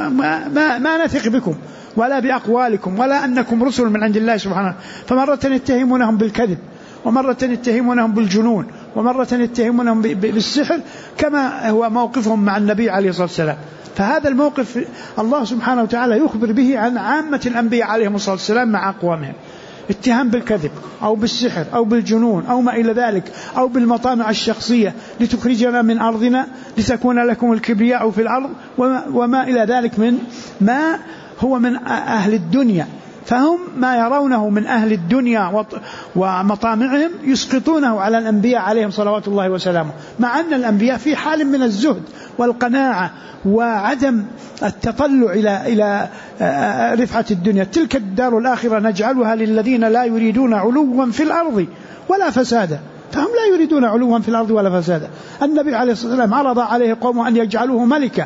ما نثق بكم ولا بأقوالكم ولا أنكم رسل من عند الله سبحانه. فمرة يتهمونهم بالكذب، ومرة يتهمونهم بالجنون، ومرة يتهمونهم بالسحر، كما هو موقفهم مع النبي عليه الصلاة والسلام. فهذا الموقف الله سبحانه وتعالى يخبر به عن عامة الأنبياء عليهم الصلاة والسلام مع أقوامهم، اتهام بالكذب أو بالسحر أو بالجنون أو ما إلى ذلك، أو بالمطامع الشخصية لتخرجنا من أرضنا لتكون لكم الكبرياء في الأرض، وما إلى ذلك من ما هو من أهل الدنيا. فهم ما يرونه من أهل الدنيا ومطامعهم يسقطونه على الأنبياء عليهم صلوات الله وسلامه، مع أن الأنبياء في حال من الزهد والقناعة وعدم التطلع إلى رفعة الدنيا. تلك الدار الآخرة نجعلها للذين لا يريدون علوا في الأرض ولا فسادا، فهم لا يريدون علوا في الأرض ولا فسادا. النبي عليه الصلاة والسلام عرض عليه قوم أن يجعلوه ملكا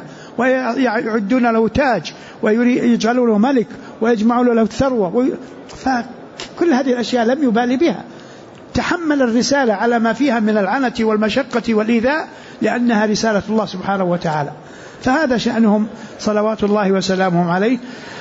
ويعدون له تاج ويجعلوا له ملك ويجمعوا له الثروة، فكل هذه الأشياء لم يبالي بها. تحمل الرسالة على ما فيها من العنة والمشقة والإيذاء لأنها رسالة الله سبحانه وتعالى. فهذا شأنهم صلوات الله وسلامهم عليه.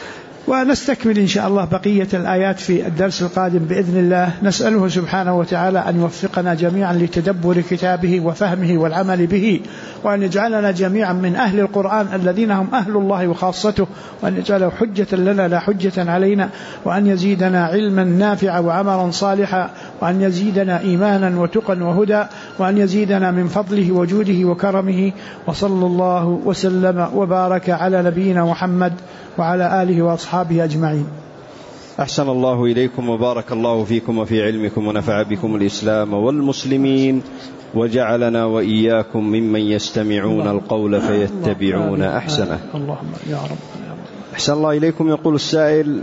ونستكمل إن شاء الله بقية الآيات في الدرس القادم بإذن الله. نسأله سبحانه وتعالى أن يوفقنا جميعا لتدبر كتابه وفهمه والعمل به، وأن يجعلنا جميعا من أهل القرآن الذين هم أهل الله وخاصته، وأن يجعله حجة لنا لا حجة علينا، وأن يزيدنا علما نافعا وعملا صالحا، وأن يزيدنا إيمانا وتقا وهدى، وأن يزيدنا من فضله وجوده وكرمه. وصلى الله وسلم وبارك على نبينا محمد وعلى آله وأصحابه أجمعين. أحسن الله إليكم وبارك الله فيكم وفي علمكم ونفع بكم الإسلام والمسلمين، وجعلنا وإياكم ممن يستمعون القول فيتبعون أحسنه. اللهم يا رب. أحسن الله إليكم. يقول السائل: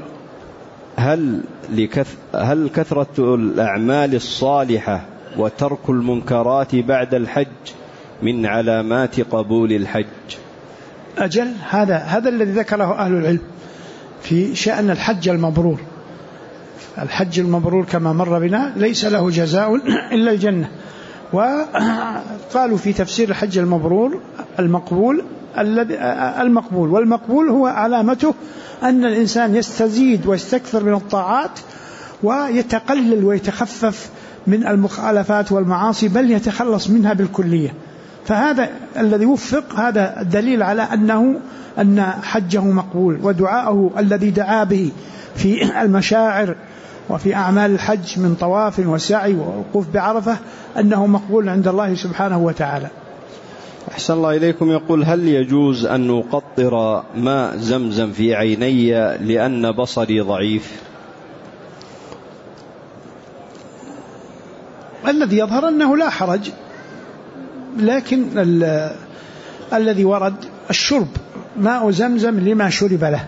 هل كثرة الأعمال الصالحة وترك المنكرات بعد الحج من علامات قبول الحج؟ أجل، هذا الذي ذكره أهل العلم في شأن الحج المبرور. الحج المبرور كما مر بنا ليس له جزاء إلا الجنة. وقالوا في تفسير الحج المبرور المقبول والمقبول هو علامته أن الإنسان يستزيد ويستكثر من الطاعات ويتقلل ويتخفف من المخالفات والمعاصي، بل يتخلص منها بالكلية. فهذا الذي وفق، هذا الدليل على أن حجه مقبول، ودعاءه الذي دعا به في المشاعر وفي أعمال الحج من طواف وسعي ووقوف بعرفة أنه مقبول عند الله سبحانه وتعالى. أحسن الله إليكم. يقول: هل يجوز أن نقطر ماء زمزم في عيني لأن بصري ضعيف؟ الذي يظهر أنه لا حرج، لكن الذي ورد الشرب ماء زمزم لما شرب له،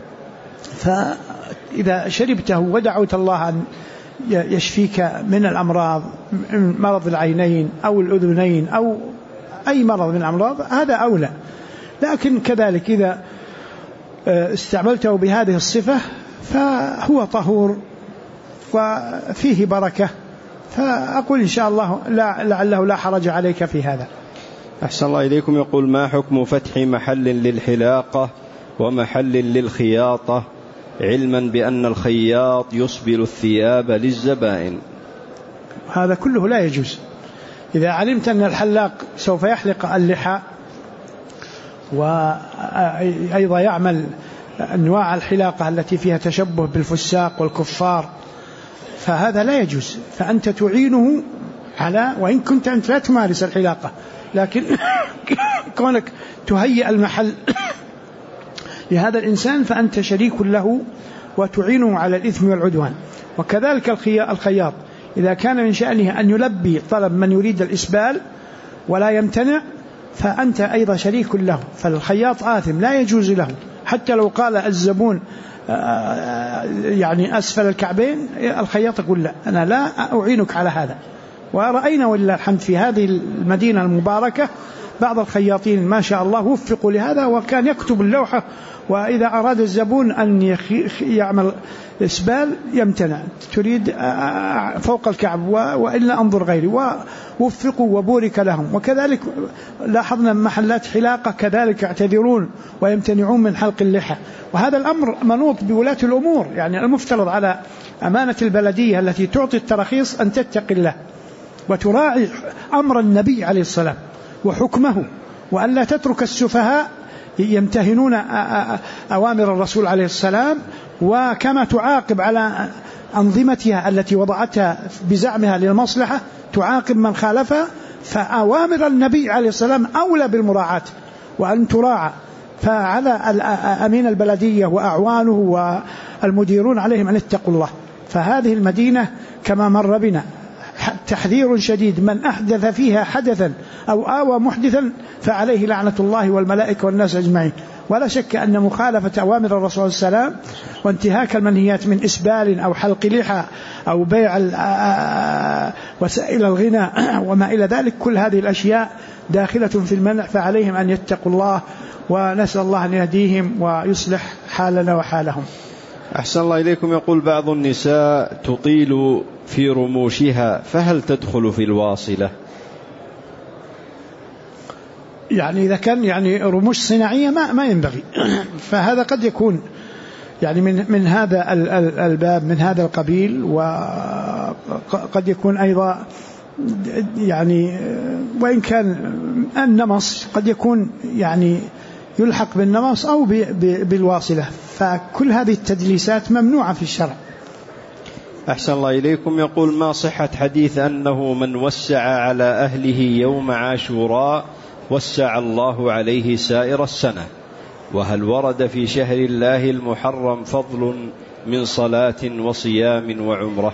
فإذا شربته ودعوت الله أن يشفيك من الأمراض، من مرض العينين أو الأذنين أو أي مرض من الأمراض، هذا أولى. لكن كذلك إذا استعملته بهذه الصفة فهو طهور وفيه بركة، فأقول إن شاء الله لعله لا حرج عليك في هذا. أحسن الله إليكم. يقول: ما حكم فتح محل للحلاقة ومحل للخياطة، علما بأن الخياط يصبل الثياب للزبائن؟ هذا كله لا يجوز. إذا علمت أن الحلاق سوف يحلق اللحى وأيضا يعمل أنواع الحلاقة التي فيها تشبه بالفساق والكفار، فهذا لا يجوز. فأنت تعينه على، وإن كنت أنت لا تمارس الحلاقة، لكن كونك تهيئ المحل لهذا الإنسان فأنت شريك له وتعينه على الإثم والعدوان. وكذلك الخياط إذا كان من شأنه أن يلبي طلب من يريد الإسبال ولا يمتنع فأنت أيضا شريك له، فالخياط آثم لا يجوز له، حتى لو قال الزبون يعني أسفل الكعبين الخياط يقول لا، أنا لا أعينك على هذا. ورأينا ولله الحمد في هذه المدينة المباركة بعض الخياطين ما شاء الله وفقوا لهذا، وكان يكتب اللوحة، وإذا أراد الزبون أن يعمل إسبال يمتنع، تريد فوق الكعب وإلا أنظر غيري، ووفقوا وبورك لهم. وكذلك لاحظنا محلات حلاقة كذلك يعتذرون ويمتنعون من حلق اللحى، وهذا الأمر منوط بولاة الأمور. يعني المفترض على أمانة البلدية التي تعطي التراخيص أن تتقي الله وتراعي أمر النبي عليه السلام وحكمه، وأن لا تترك السفهاء يمتهنون أوامر الرسول عليه السلام، وكما تعاقب على أنظمتها التي وضعتها بزعمها للمصلحة تعاقب من خالفها، فأوامر النبي عليه السلام أولى بالمراعاة وأن تراعى. فعلى أمين البلدية وأعوانه والمديرون عليهم أن يتقوا الله. فهذه المدينة كما مر بنا تحذير شديد، من أحدث فيها حدثا أو آوى محدثا فعليه لعنة الله والملائكة والناس أجمعين. ولا شك أن مخالفة أوامر الرسول صلى الله عليه وسلم وانتهاك المنهيات من إسبال أو حلق لحى أو بيع وسائل الغنى وما إلى ذلك، كل هذه الأشياء داخلة في المنع، فعليهم أن يتقوا الله، ونسأل الله أن يهديهم ويصلح حالنا وحالهم. أحسن الله إليكم. يقول بعض النساء تطيل في رموشها، فهل تدخل في الواصلة؟ يعني إذا كان يعني رموش صناعية ما ينبغي فهذا قد يكون يعني من هذا الباب من هذا القبيل، وقد يكون أيضا يعني وإن كان النمص قد يكون يعني يلحق بالنمص أو بالواصلة، فكل هذه التدليسات ممنوعة في الشرع. أحسن الله إليكم. يقول ما صحة حديث أنه من وسع على أهله يوم عاشوراء وسع الله عليه سائر السنة؟ وهل ورد في شهر الله المحرم فضل من صلاة وصيام وعمرة؟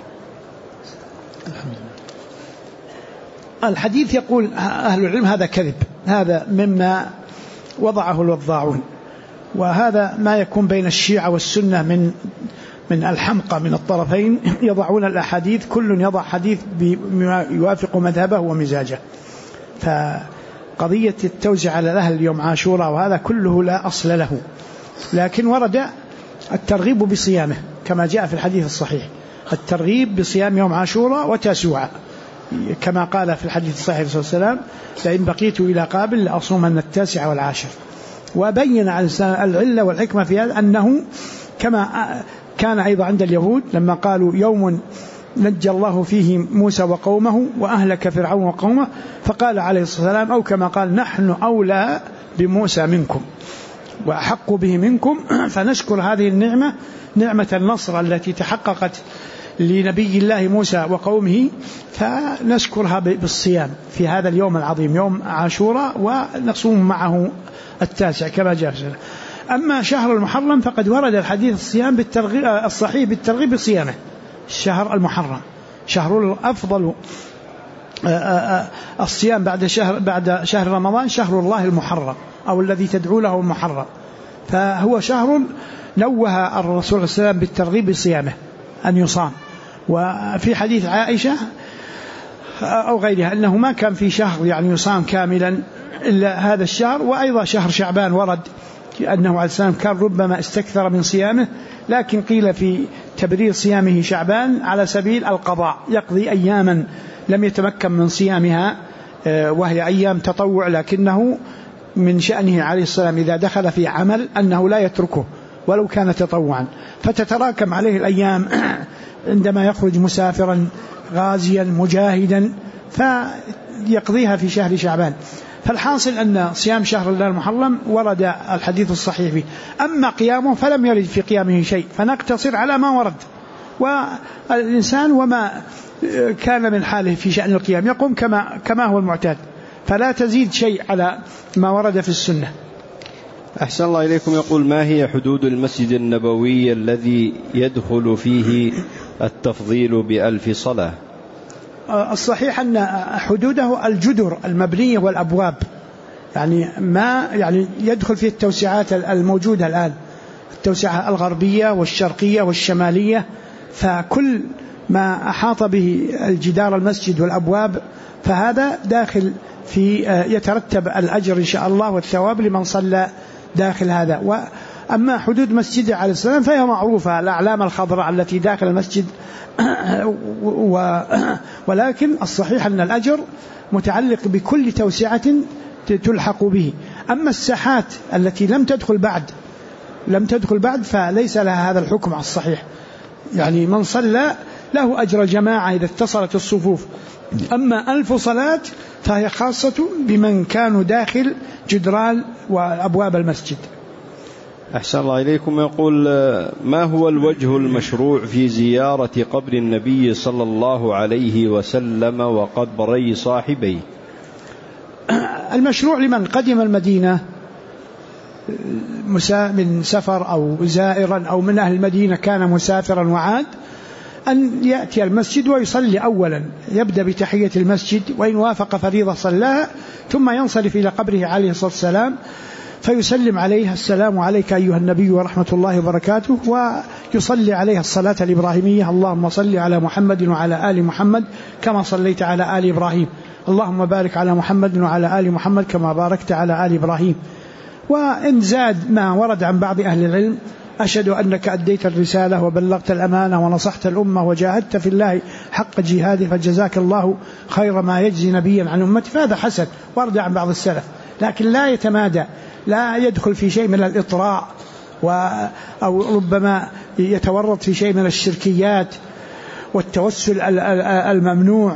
الحديث يقول أهل العلم هذا كذب، هذا مما وضعه الوضاعون، وهذا ما يكون بين الشيعة والسنة من الحمقى من الطرفين، يضعون الأحاديث كل يضع حديث بما يوافق مذهبه ومزاجه. فقضية التوزيع على الأهل يوم عاشوراء وهذا كله لا أصل له، لكن ورد الترغيب بصيامه كما جاء في الحديث الصحيح، الترغيب بصيام يوم عاشوراء وتاسوعاء، كما قال في الحديث الصحيح صلى الله عليه وسلم لئن بقيت إلى قابل لأصومن 9 والعاشر. وبين العلة والحكمة في هذا أنه كما كان أيضا عند اليهود لما قالوا يوم نجى الله فيه موسى وقومه وأهلك فرعون وقومه، فقال عليه الصلاة والسلام أو كما قال نحن أولى بموسى منكم وأحق به منكم، فنشكر هذه النعمة، نعمة النصر التي تحققت لنبي الله موسى وقومه، فنشكرها بالصيام في هذا اليوم العظيم يوم عاشوراء ونصوم معه 9 كما جاء. أما شهر المحرم فقد ورد الحديث الصيام الصحيح بالترغيب بصيامه. الشهر المحرم شهر الأفضل، الصيام بعد شهر رمضان شهر الله المحرم أو الذي تدعو له المحرم، فهو شهر نوه الرسول صلى الله عليه وسلم بالترغيب بصيامه أن يصام. وفي حديث عائشة أو غيرها أنه ما كان في شهر يعني يصام كاملا إلا هذا الشهر. وأيضا شهر شعبان ورد أنه عليه السلام كان ربما استكثر من صيامه، لكن قيل في تبرير صيامه شعبان على سبيل القضاء، يقضي أياما لم يتمكن من صيامها وهي أيام تطوع، لكنه من شأنه عليه السلام إذا دخل في عمل أنه لا يتركه ولو كان تطوعا، فتتراكم عليه الأيام عندما يخرج مسافرا غازيا مجاهدا فيقضيها في شهر شعبان. فالحاصل أن صيام شهر الله المحرم ورد الحديث الصحيح فيه، أما قيامه فلم يرد في قيامه شيء، فنقتصر على ما ورد والإنسان وما كان من حاله في شأن القيام يقوم كما هو المعتاد، فلا تزيد شيء على ما ورد في السنة. أحسن الله إليكم. يقول: ما هي حدود المسجد النبوي الذي يدخل فيه التفضيل ب1000 صلاة؟ الصحيح أن حدوده الجدر المبنية والأبواب، يعني يدخل فيه التوسعات الموجودة الآن، التوسعة الغربية والشرقية والشمالية، فكل ما أحاط به الجدار المسجد والأبواب فهذا داخل في يترتب الأجر إن شاء الله والثواب لمن صلى داخل هذا. وأما حدود مسجد عليه السلام فهي معروفة، الأعلام الخضراء التي داخل المسجد ولكن الصحيح أن الأجر متعلق بكل توسعة تلحق به. أما الساحات التي لم تدخل بعد فليس لها هذا الحكم على الصحيح، يعني من صلى له أجر الجماعة إذا اتصلت الصفوف. أما 1000 صلاة فهي خاصة بمن كانوا داخل جدران وأبواب المسجد. أحسن الله إليكم. يقول: ما هو الوجه المشروع في زيارة قبر النبي صلى الله عليه وسلم وقبري صاحبيه؟ المشروع لمن قدم المدينة من سفر أو زائرا أو من أهل المدينة كان مسافرا وعاد أن يأتي المسجد ويصلي أولا، يبدأ بتحية المسجد وإن وافق فريضة صلاها، ثم ينصرف إلى قبره عليه الصلاة والسلام فيسلم عليه: السلام عليك أيها النبي ورحمة الله وبركاته، ويصلي عليه الصلاة الإبراهيمية: اللهم صل على محمد وعلى آل محمد كما صليت على آل إبراهيم، اللهم بارك على محمد وعلى آل محمد كما باركت على آل إبراهيم. وإن زاد ما ورد عن بعض أهل العلم: أشهد أنك أديت الرسالة وبلغت الأمانة ونصحت الأمة وجاهدت في الله حق جهاده فجزاك الله خير ما يجزي نبيا عن أمته، فهذا حسن ورد عن بعض السلف، لكن لا يتمادى، لا يدخل في شيء من الإطراء أو ربما يتورط في شيء من الشركيات والتوسل الممنوع.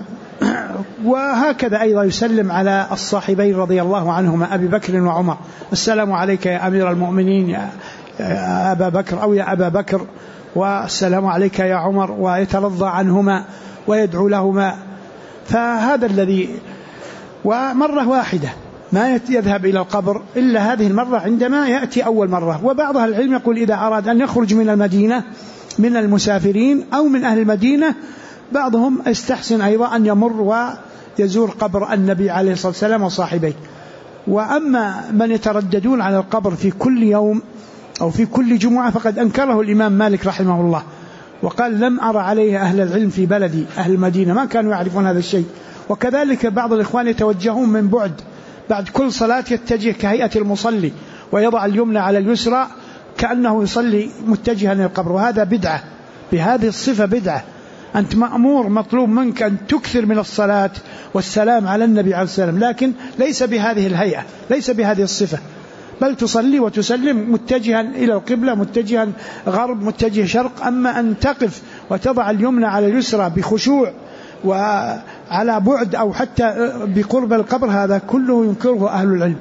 وهكذا أيضا يسلم على الصاحبين رضي الله عنهما أبي بكر وعمر: السلام عليك يا أمير المؤمنين يا أبا بكر أو يا أبا بكر، والسلام عليك يا عمر، ويترضى عنهما ويدعو لهما. فهذا الذي، ومرة واحدة ما يذهب إلى القبر إلا هذه المرة عندما يأتي أول مرة. وبعض أهل العلم يقول إذا أراد أن يخرج من المدينة من المسافرين أو من أهل المدينة بعضهم استحسن أيضا أن يمر ويزور قبر النبي عليه الصلاة والسلام وصاحبيه. وأما من يترددون على القبر في كل يوم أو في كل جمعة فقد أنكره الإمام مالك رحمه الله، وقال: لم أرى عليه أهل العلم في بلدي أهل المدينة، ما كانوا يعرفون هذا الشيء. وكذلك بعض الإخوان يتوجهون من بعد كل صلاة يتجه كهيئة المصلي ويضع اليمنى على اليسرى كأنه يصلي متجها إلى القبر، وهذا بدعة، بهذه الصفة بدعة. أنت مأمور مطلوب منك أن تكثر من الصلاة والسلام على النبي عليه السلام، لكن ليس بهذه الهيئة، ليس بهذه الصفة، بل تصلي وتسلم متجها إلى القبلة، متجها غرب، متجه شرق. أما أن تقف وتضع اليمنى على اليسرى بخشوع وعلى بعد أو حتى بقرب القبر هذا كله ينكره أهل العلم.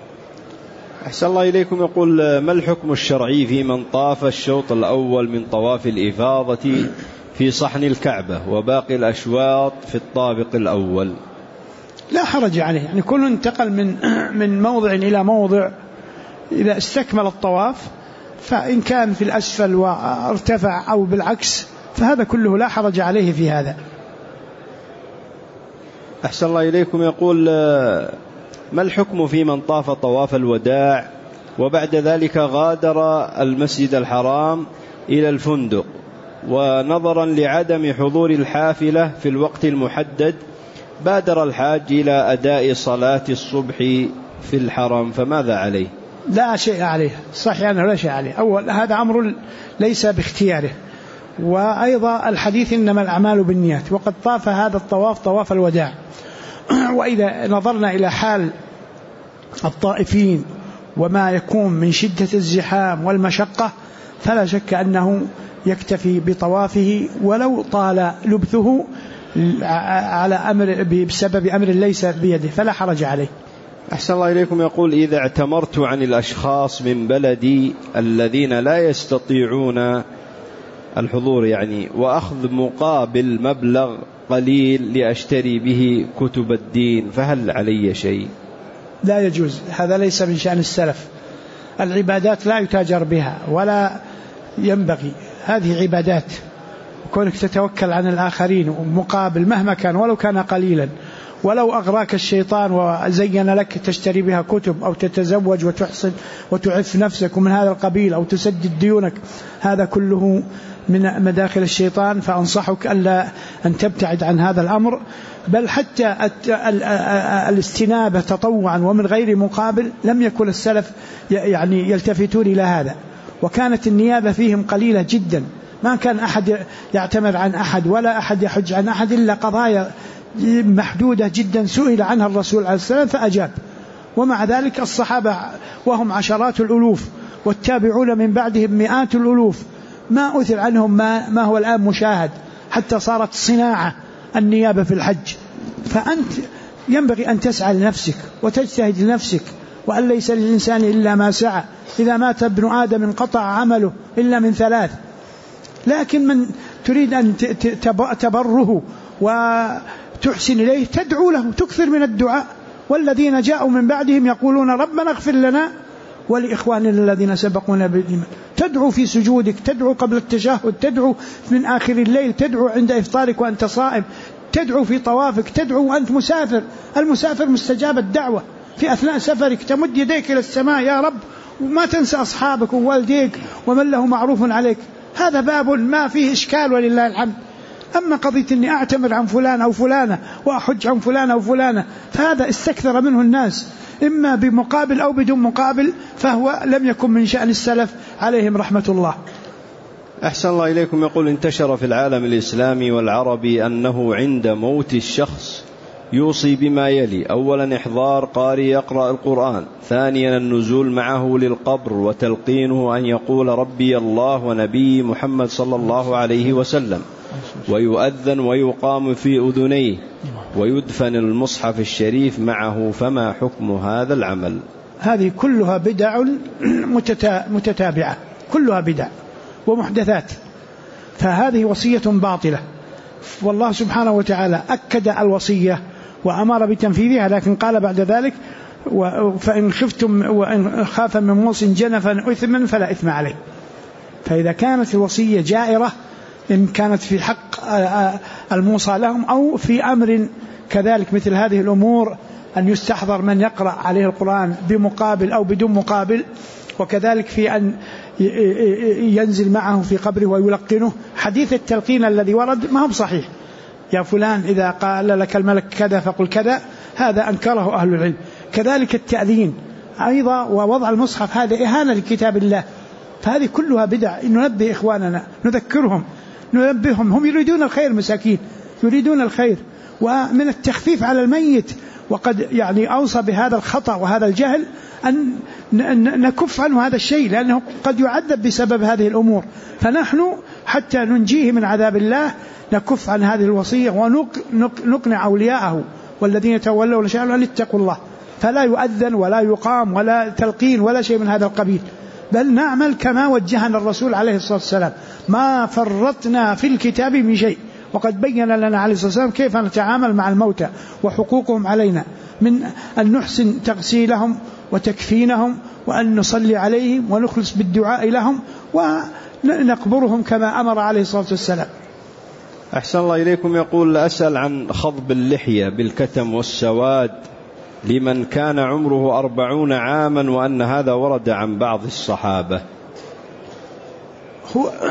أحسن الله إليكم. يقول: ما الحكم الشرعي في من طاف الشوط الأول من طواف الإفاضة في صحن الكعبة وباقي الأشواط في الطابق الأول؟ لا حرج عليه، يعني كل انتقل من موضع إلى موضع إذا استكمل الطواف، فإن كان في الأسفل وارتفع أو بالعكس فهذا كله لا حرج عليه في هذا. أحسن الله إليكم. يقول: ما الحكم في من طاف طواف الوداع وبعد ذلك غادر المسجد الحرام إلى الفندق، ونظرا لعدم حضور الحافلة في الوقت المحدد بادر الحاج إلى أداء صلاة الصبح في الحرم، فماذا عليه؟ لا شيء عليه، صحيح أنه لا شيء عليه. أول هذا أمر ليس باختياره، وأيضا الحديث إنما الأعمال بالنيات، وقد طاف هذا الطواف طواف الوداع. وإذا نظرنا إلى حال الطائفين وما يكون من شدة الزحام والمشقة فلا شك أنه يكتفي بطوافه ولو طال لبثه على أمر بسبب أمر ليس بيده، فلا حرج عليه. أحسن الله إليكم. يقول: إذا اعتمرت عن الأشخاص من بلدي الذين لا يستطيعون الحضور يعني، وأخذ مقابل مبلغ قليل لأشتري به كتب الدين، فهل علي شيء؟ لا يجوز، هذا ليس من شأن السلف. العبادات لا يتاجر بها ولا ينبغي، هذه عبادات، كونك تتوكل عن الآخرين ومقابل مهما كان ولو كان قليلا، ولو أغراك الشيطان وزين لك تشتري بها كتب أو تتزوج وتحسن وتعف نفسك ومن هذا القبيل أو تسدد ديونك، هذا كله من مداخل الشيطان. فأنصحك ألا أن تبتعد عن هذا الأمر، بل حتى الاستنابة تطوعا ومن غير مقابل لم يكن السلف يعني يلتفتون إلى هذا، وكانت النيابة فيهم قليلة جدا، ما كان أحد يعتمر عن أحد ولا أحد يحج عن أحد إلا قضايا محدودة جدا سئل عنها الرسول عليه السلام فأجاب. ومع ذلك الصحابة وهم عشرات الألوف والتابعون من بعدهم مئات الألوف ما أثر عنهم ما هو الآن مشاهد، حتى صارت صناعة النيابة في الحج. فأنت ينبغي أن تسعى لنفسك وتجتهد لنفسك، وأن ليس للإنسان إلا ما سعى، إذا مات ابن آدم انقطع عمله إلا من ثلاث. لكن من تريد أن تبره وتحسن إليه تدعو له، تكثر من الدعاء. والذين جاءوا من بعدهم يقولون ربنا اغفر لنا ولإخواننا الذين سبقونا بالإيمان. تدعو في سجودك، تدعو قبل التشهد، تدعو من آخر الليل، تدعو عند إفطارك وأنت صائم، تدعو في طوافك، تدعو وأنت مسافر. المسافر مستجاب الدعوة، في أثناء سفرك تمد يديك إلى السماء يا رب، وما تنسى أصحابك ووالديك ومن له معروف عليك. هذا باب ما فيه إشكال ولله الحمد. أما قضية أني أعتمر عن فلان أو فلانة وأحج عن فلان أو فلانة، فهذا استكثر منه الناس إما بمقابل أو بدون مقابل، فهو لم يكن من شأن السلف عليهم رحمة الله. أحسن الله إليكم. يقول انتشر في العالم الإسلامي والعربي أنه عند موت الشخص يوصي بما يلي: أولا إحضار قارئ يقرأ القرآن، ثانيا النزول معه للقبر وتلقينه أن يقول ربي الله ونبي محمد صلى الله عليه وسلم، ويؤذن ويقام في أذنيه، ويدفن المصحف الشريف معه، فما حكم هذا العمل؟ هذه كلها بدع متتابعة، كلها بدع ومحدثات، فهذه وصية باطلة. والله سبحانه وتعالى أكد الوصية وأمر بتنفيذها، لكن قال بعد ذلك: فإن خفتم وإن خاف من موص جنفا إثما فلا إثم عليه. فإذا كانت الوصية جائرة، إن كانت في حق الموصى لهم أو في أمر كذلك مثل هذه الأمور، أن يستحضر من يقرأ عليه القرآن بمقابل أو بدون مقابل، وكذلك في أن ينزل معه في قبره ويلقنه. حديث التلقين الذي ورد ما هو صحيح، يا فلان إذا قال لك الملك كذا فقل كذا، هذا أنكره أهل العلم. كذلك التأذين أيضا ووضع المصحف، هذا إهانة لكتاب الله. فهذه كلها بدع. ننبه إخواننا، نذكرهم، ننبههم، هم يريدون الخير، مساكين يريدون الخير. ومن التخفيف على الميت، وقد يعني أوصى بهذا الخطأ وهذا الجهل، أن نكف عنه هذا الشيء، لأنه قد يعذب بسبب هذه الأمور. فنحن حتى ننجيه من عذاب الله نكف عن هذه الوصية ونقنع أولياءه والذين يتولون شأنه أن اتقوا الله، فلا يؤذن ولا يقام ولا تلقين ولا شيء من هذا القبيل، بل نعمل كما وجهنا الرسول عليه الصلاة والسلام: ما فرطنا في الكتاب من شيء. وقد بين لنا عليه الصلاة والسلام كيف نتعامل مع الموتى وحقوقهم علينا، من أن نحسن تغسيلهم وتكفينهم، وأن نصلي عليهم ونخلص بالدعاء لهم، ونقبرهم كما أمر عليه الصلاة والسلام. أحسن الله إليكم. يقول: أسأل عن خضب اللحية بالكتم والسواد لمن كان عمره 40 عاما، وأن هذا ورد عن بعض الصحابة. هو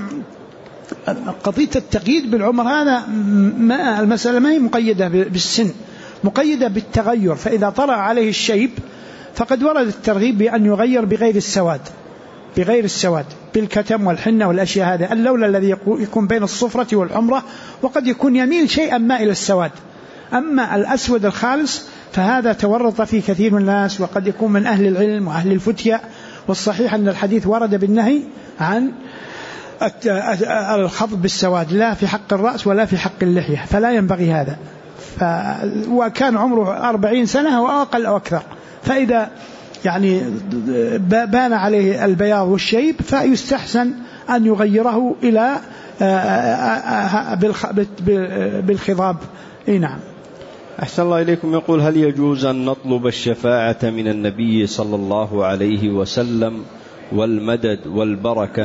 قضية التقييد بالعمر هذا المسألة ما هي مقيدة بالسن، مقيدة بالتغير. فإذا طرأ عليه الشيب فقد ورد الترغيب بأن يغير بغير السواد، بغير السواد، بالكتم والحنة والأشياء هذه، اللون الذي يكون بين الصفرة والحمرة، وقد يكون يميل شيئا ما إلى السواد. أما الأسود الخالص فهذا تورط فيه كثير من الناس، وقد يكون من أهل العلم وأهل الفتية. والصحيح أن الحديث ورد بالنهي عن الخضب بالسواد، لا في حق الرأس ولا في حق اللحية، فلا ينبغي هذا. وكان عمره 40 سنة أو أقل أو أكثر، فإذا يعني بان عليه البياض والشيب فيستحسن أن يغيره إلى بالخضاب. نعم. أحسن الله إليكم. يقول: هل يجوز أن نطلب الشفاعة من النبي صلى الله عليه وسلم والمدد والبركة؟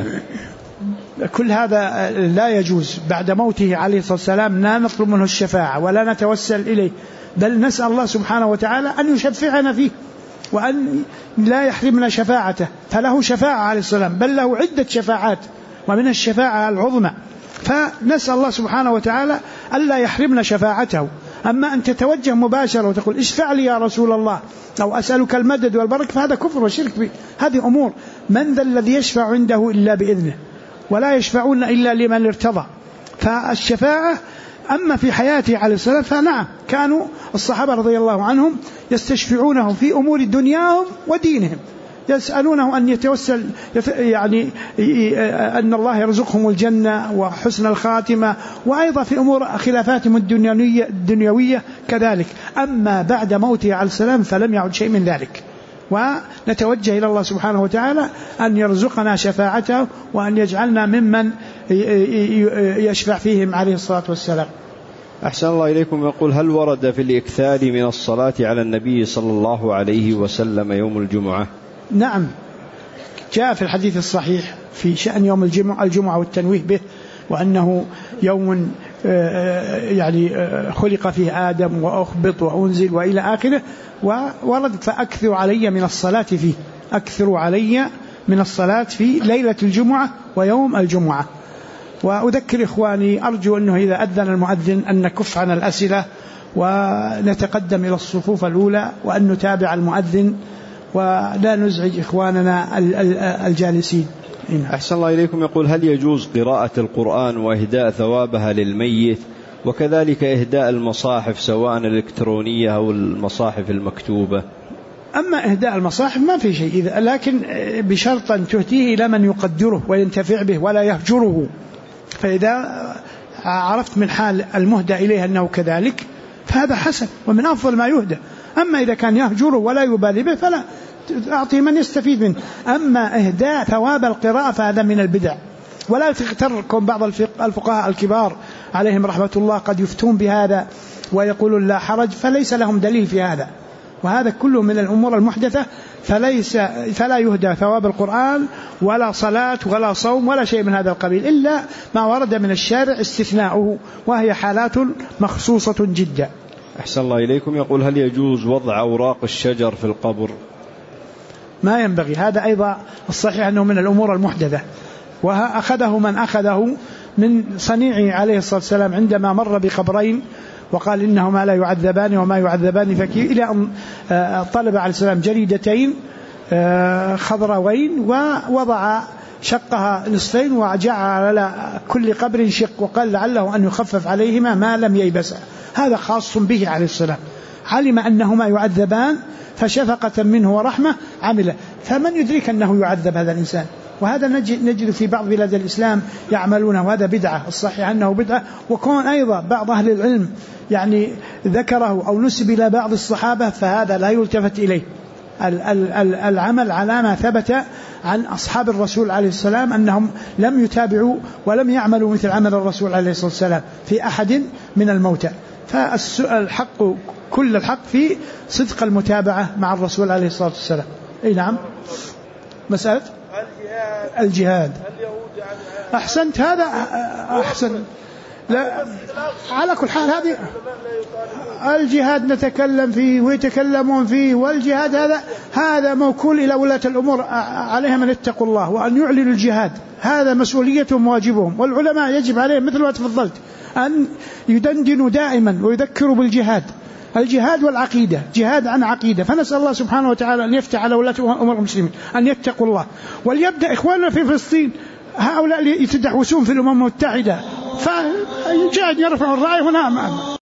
كل هذا لا يجوز. بعد موته عليه الصلاة والسلام لا نطلب منه الشفاعة ولا نتوسل إليه، بل نسأل الله سبحانه وتعالى أن يشفعنا فيه وأن لا يحرمنا شفاعته، فله شفاعة عليه السلام، بل له عدة شفاعات ومن الشفاعة العظمى، فنسأل الله سبحانه وتعالى ألا يحرمنا شفاعته. أما أن تتوجه مباشرة وتقول اشفع لي يا رسول الله أو أسألك المدد والبركة فهذا كفر وشرك به. هذه أمور من ذا الذي يشفع عنده إلا بإذنه ولا يشفعون إلا لمن ارتضى. فالشفاعة أما في حياته عليه السلام فنعم، كانوا الصحابة رضي الله عنهم يستشفعونه في أمور دنياهم ودينهم، يسألونه أن يتوسل يعني أن الله يرزقهم الجنة وحسن الخاتمة، وأيضا في أمور خلافاتهم الدنيوية كذلك. أما بعد موته عليه السلام فلم يعد شيء من ذلك، ونتوجه إلى الله سبحانه وتعالى أن يرزقنا شفاعته وأن يجعلنا ممن يشفع فيهم عليه الصلاة والسلام. أحسن الله إليكم. يقول: هل ورد في الإكثار من الصلاة على النبي صلى الله عليه وسلم يوم الجمعة؟ نعم، جاء في الحديث الصحيح في شأن يوم الجمعة والتنويه به، وأنه يوم يعني خلق فيه آدم وأخبط وأنزل وإلى آخره، وورد فأكثروا علي من الصلاة فيه، أكثروا علي من الصلاة في ليلة الجمعة ويوم الجمعة. وأذكر إخواني أرجو أنه إذا أذن المؤذن أن نكف عن الأسئلة ونتقدم إلى الصفوف الأولى وأن نتابع المؤذن ولا نزعج إخواننا الجالسين. أحسن الله إليكم. يقول: هل يجوز قراءة القرآن وإهداء ثوابها للميت، وكذلك إهداء المصاحف سواء الإلكترونية أو المصاحف المكتوبة؟ أما إهداء المصاحف ما في شيء، لكن بشرط أن تهديه إلى من يقدره وينتفع به ولا يهجره، فإذا عرفت من حال المهدى إليه أنه كذلك فهذا حسن ومن أفضل ما يهدى. أما إذا كان يهجره ولا يبالي به فلا أعطيه من يستفيد منه. أما إهداء ثواب القراءة فهذا من البدع، ولا تغتركم بعض الفقهاء الكبار عليهم رحمة الله قد يفتون بهذا ويقولون لا حرج، فليس لهم دليل في هذا، وهذا كله من الأمور المحدثة، فلا يهدى ثواب القرآن ولا صلاة ولا صوم ولا شيء من هذا القبيل إلا ما ورد من الشارع استثناؤه، وهي حالات مخصوصة جدا. أحسن الله إليكم. يقول: هل يجوز وضع أوراق الشجر في القبر؟ ما ينبغي، هذا أيضا الصحيح أنه من الأمور المحدثة، وأخذه من أخذه من صنيعه عليه الصلاة والسلام عندما مر بقبرين وقال إنهما لا يعذبان وما يعذبان فكي، إلى أن طلب عليه السلام جريدتين خضروين ووضع شقها نصفين وجعل على كل قبر شق، وقال لعله أن يخفف عليهما ما لم ييبسا. هذا خاص به عليه السلام، علم أنهما يعذبان فشفقة منه ورحمة عمله، فمن يدرك أنه يعذب هذا الإنسان؟ وهذا نجد في بعض بلاد الإسلام يعملونه، وهذا بدعة، الصحيح أنه بدعة. وكون أيضا بعض أهل العلم يعني ذكره أو نسب إلى بعض الصحابة فهذا لا يلتفت إليه. العمل على ما ثبت عن أصحاب الرسول عليه السلام أنهم لم يتابعوا ولم يعملوا مثل عمل الرسول عليه الصلاة والسلام في أحد من الموتى. فالحق كل الحق في صدق المتابعة مع الرسول عليه الصلاة والسلام. أي نعم. مسألة الجهاد أحسنت، هذا أحسن. لا على كل حال هذه الجهاد نتكلم فيه ويتكلمون فيه، والجهاد هذا موكول إلى ولاة الأمور، عليهم أن يتقوا الله وأن يعلنوا الجهاد، هذا مسؤوليتهم وواجبهم. والعلماء يجب عليهم مثل ما تفضلت أن يدندنوا دائما ويذكروا بالجهاد، الجهاد والعقيدة، جهاد عن عقيدة. فنسأل الله سبحانه وتعالى أن يفتح على ولاة أمور المسلمين أن يتقوا الله. وليبدأ إخواننا في فلسطين هؤلاء يتدحوسون في الأمم المتحدة، فيجعل يرفع الراية هنا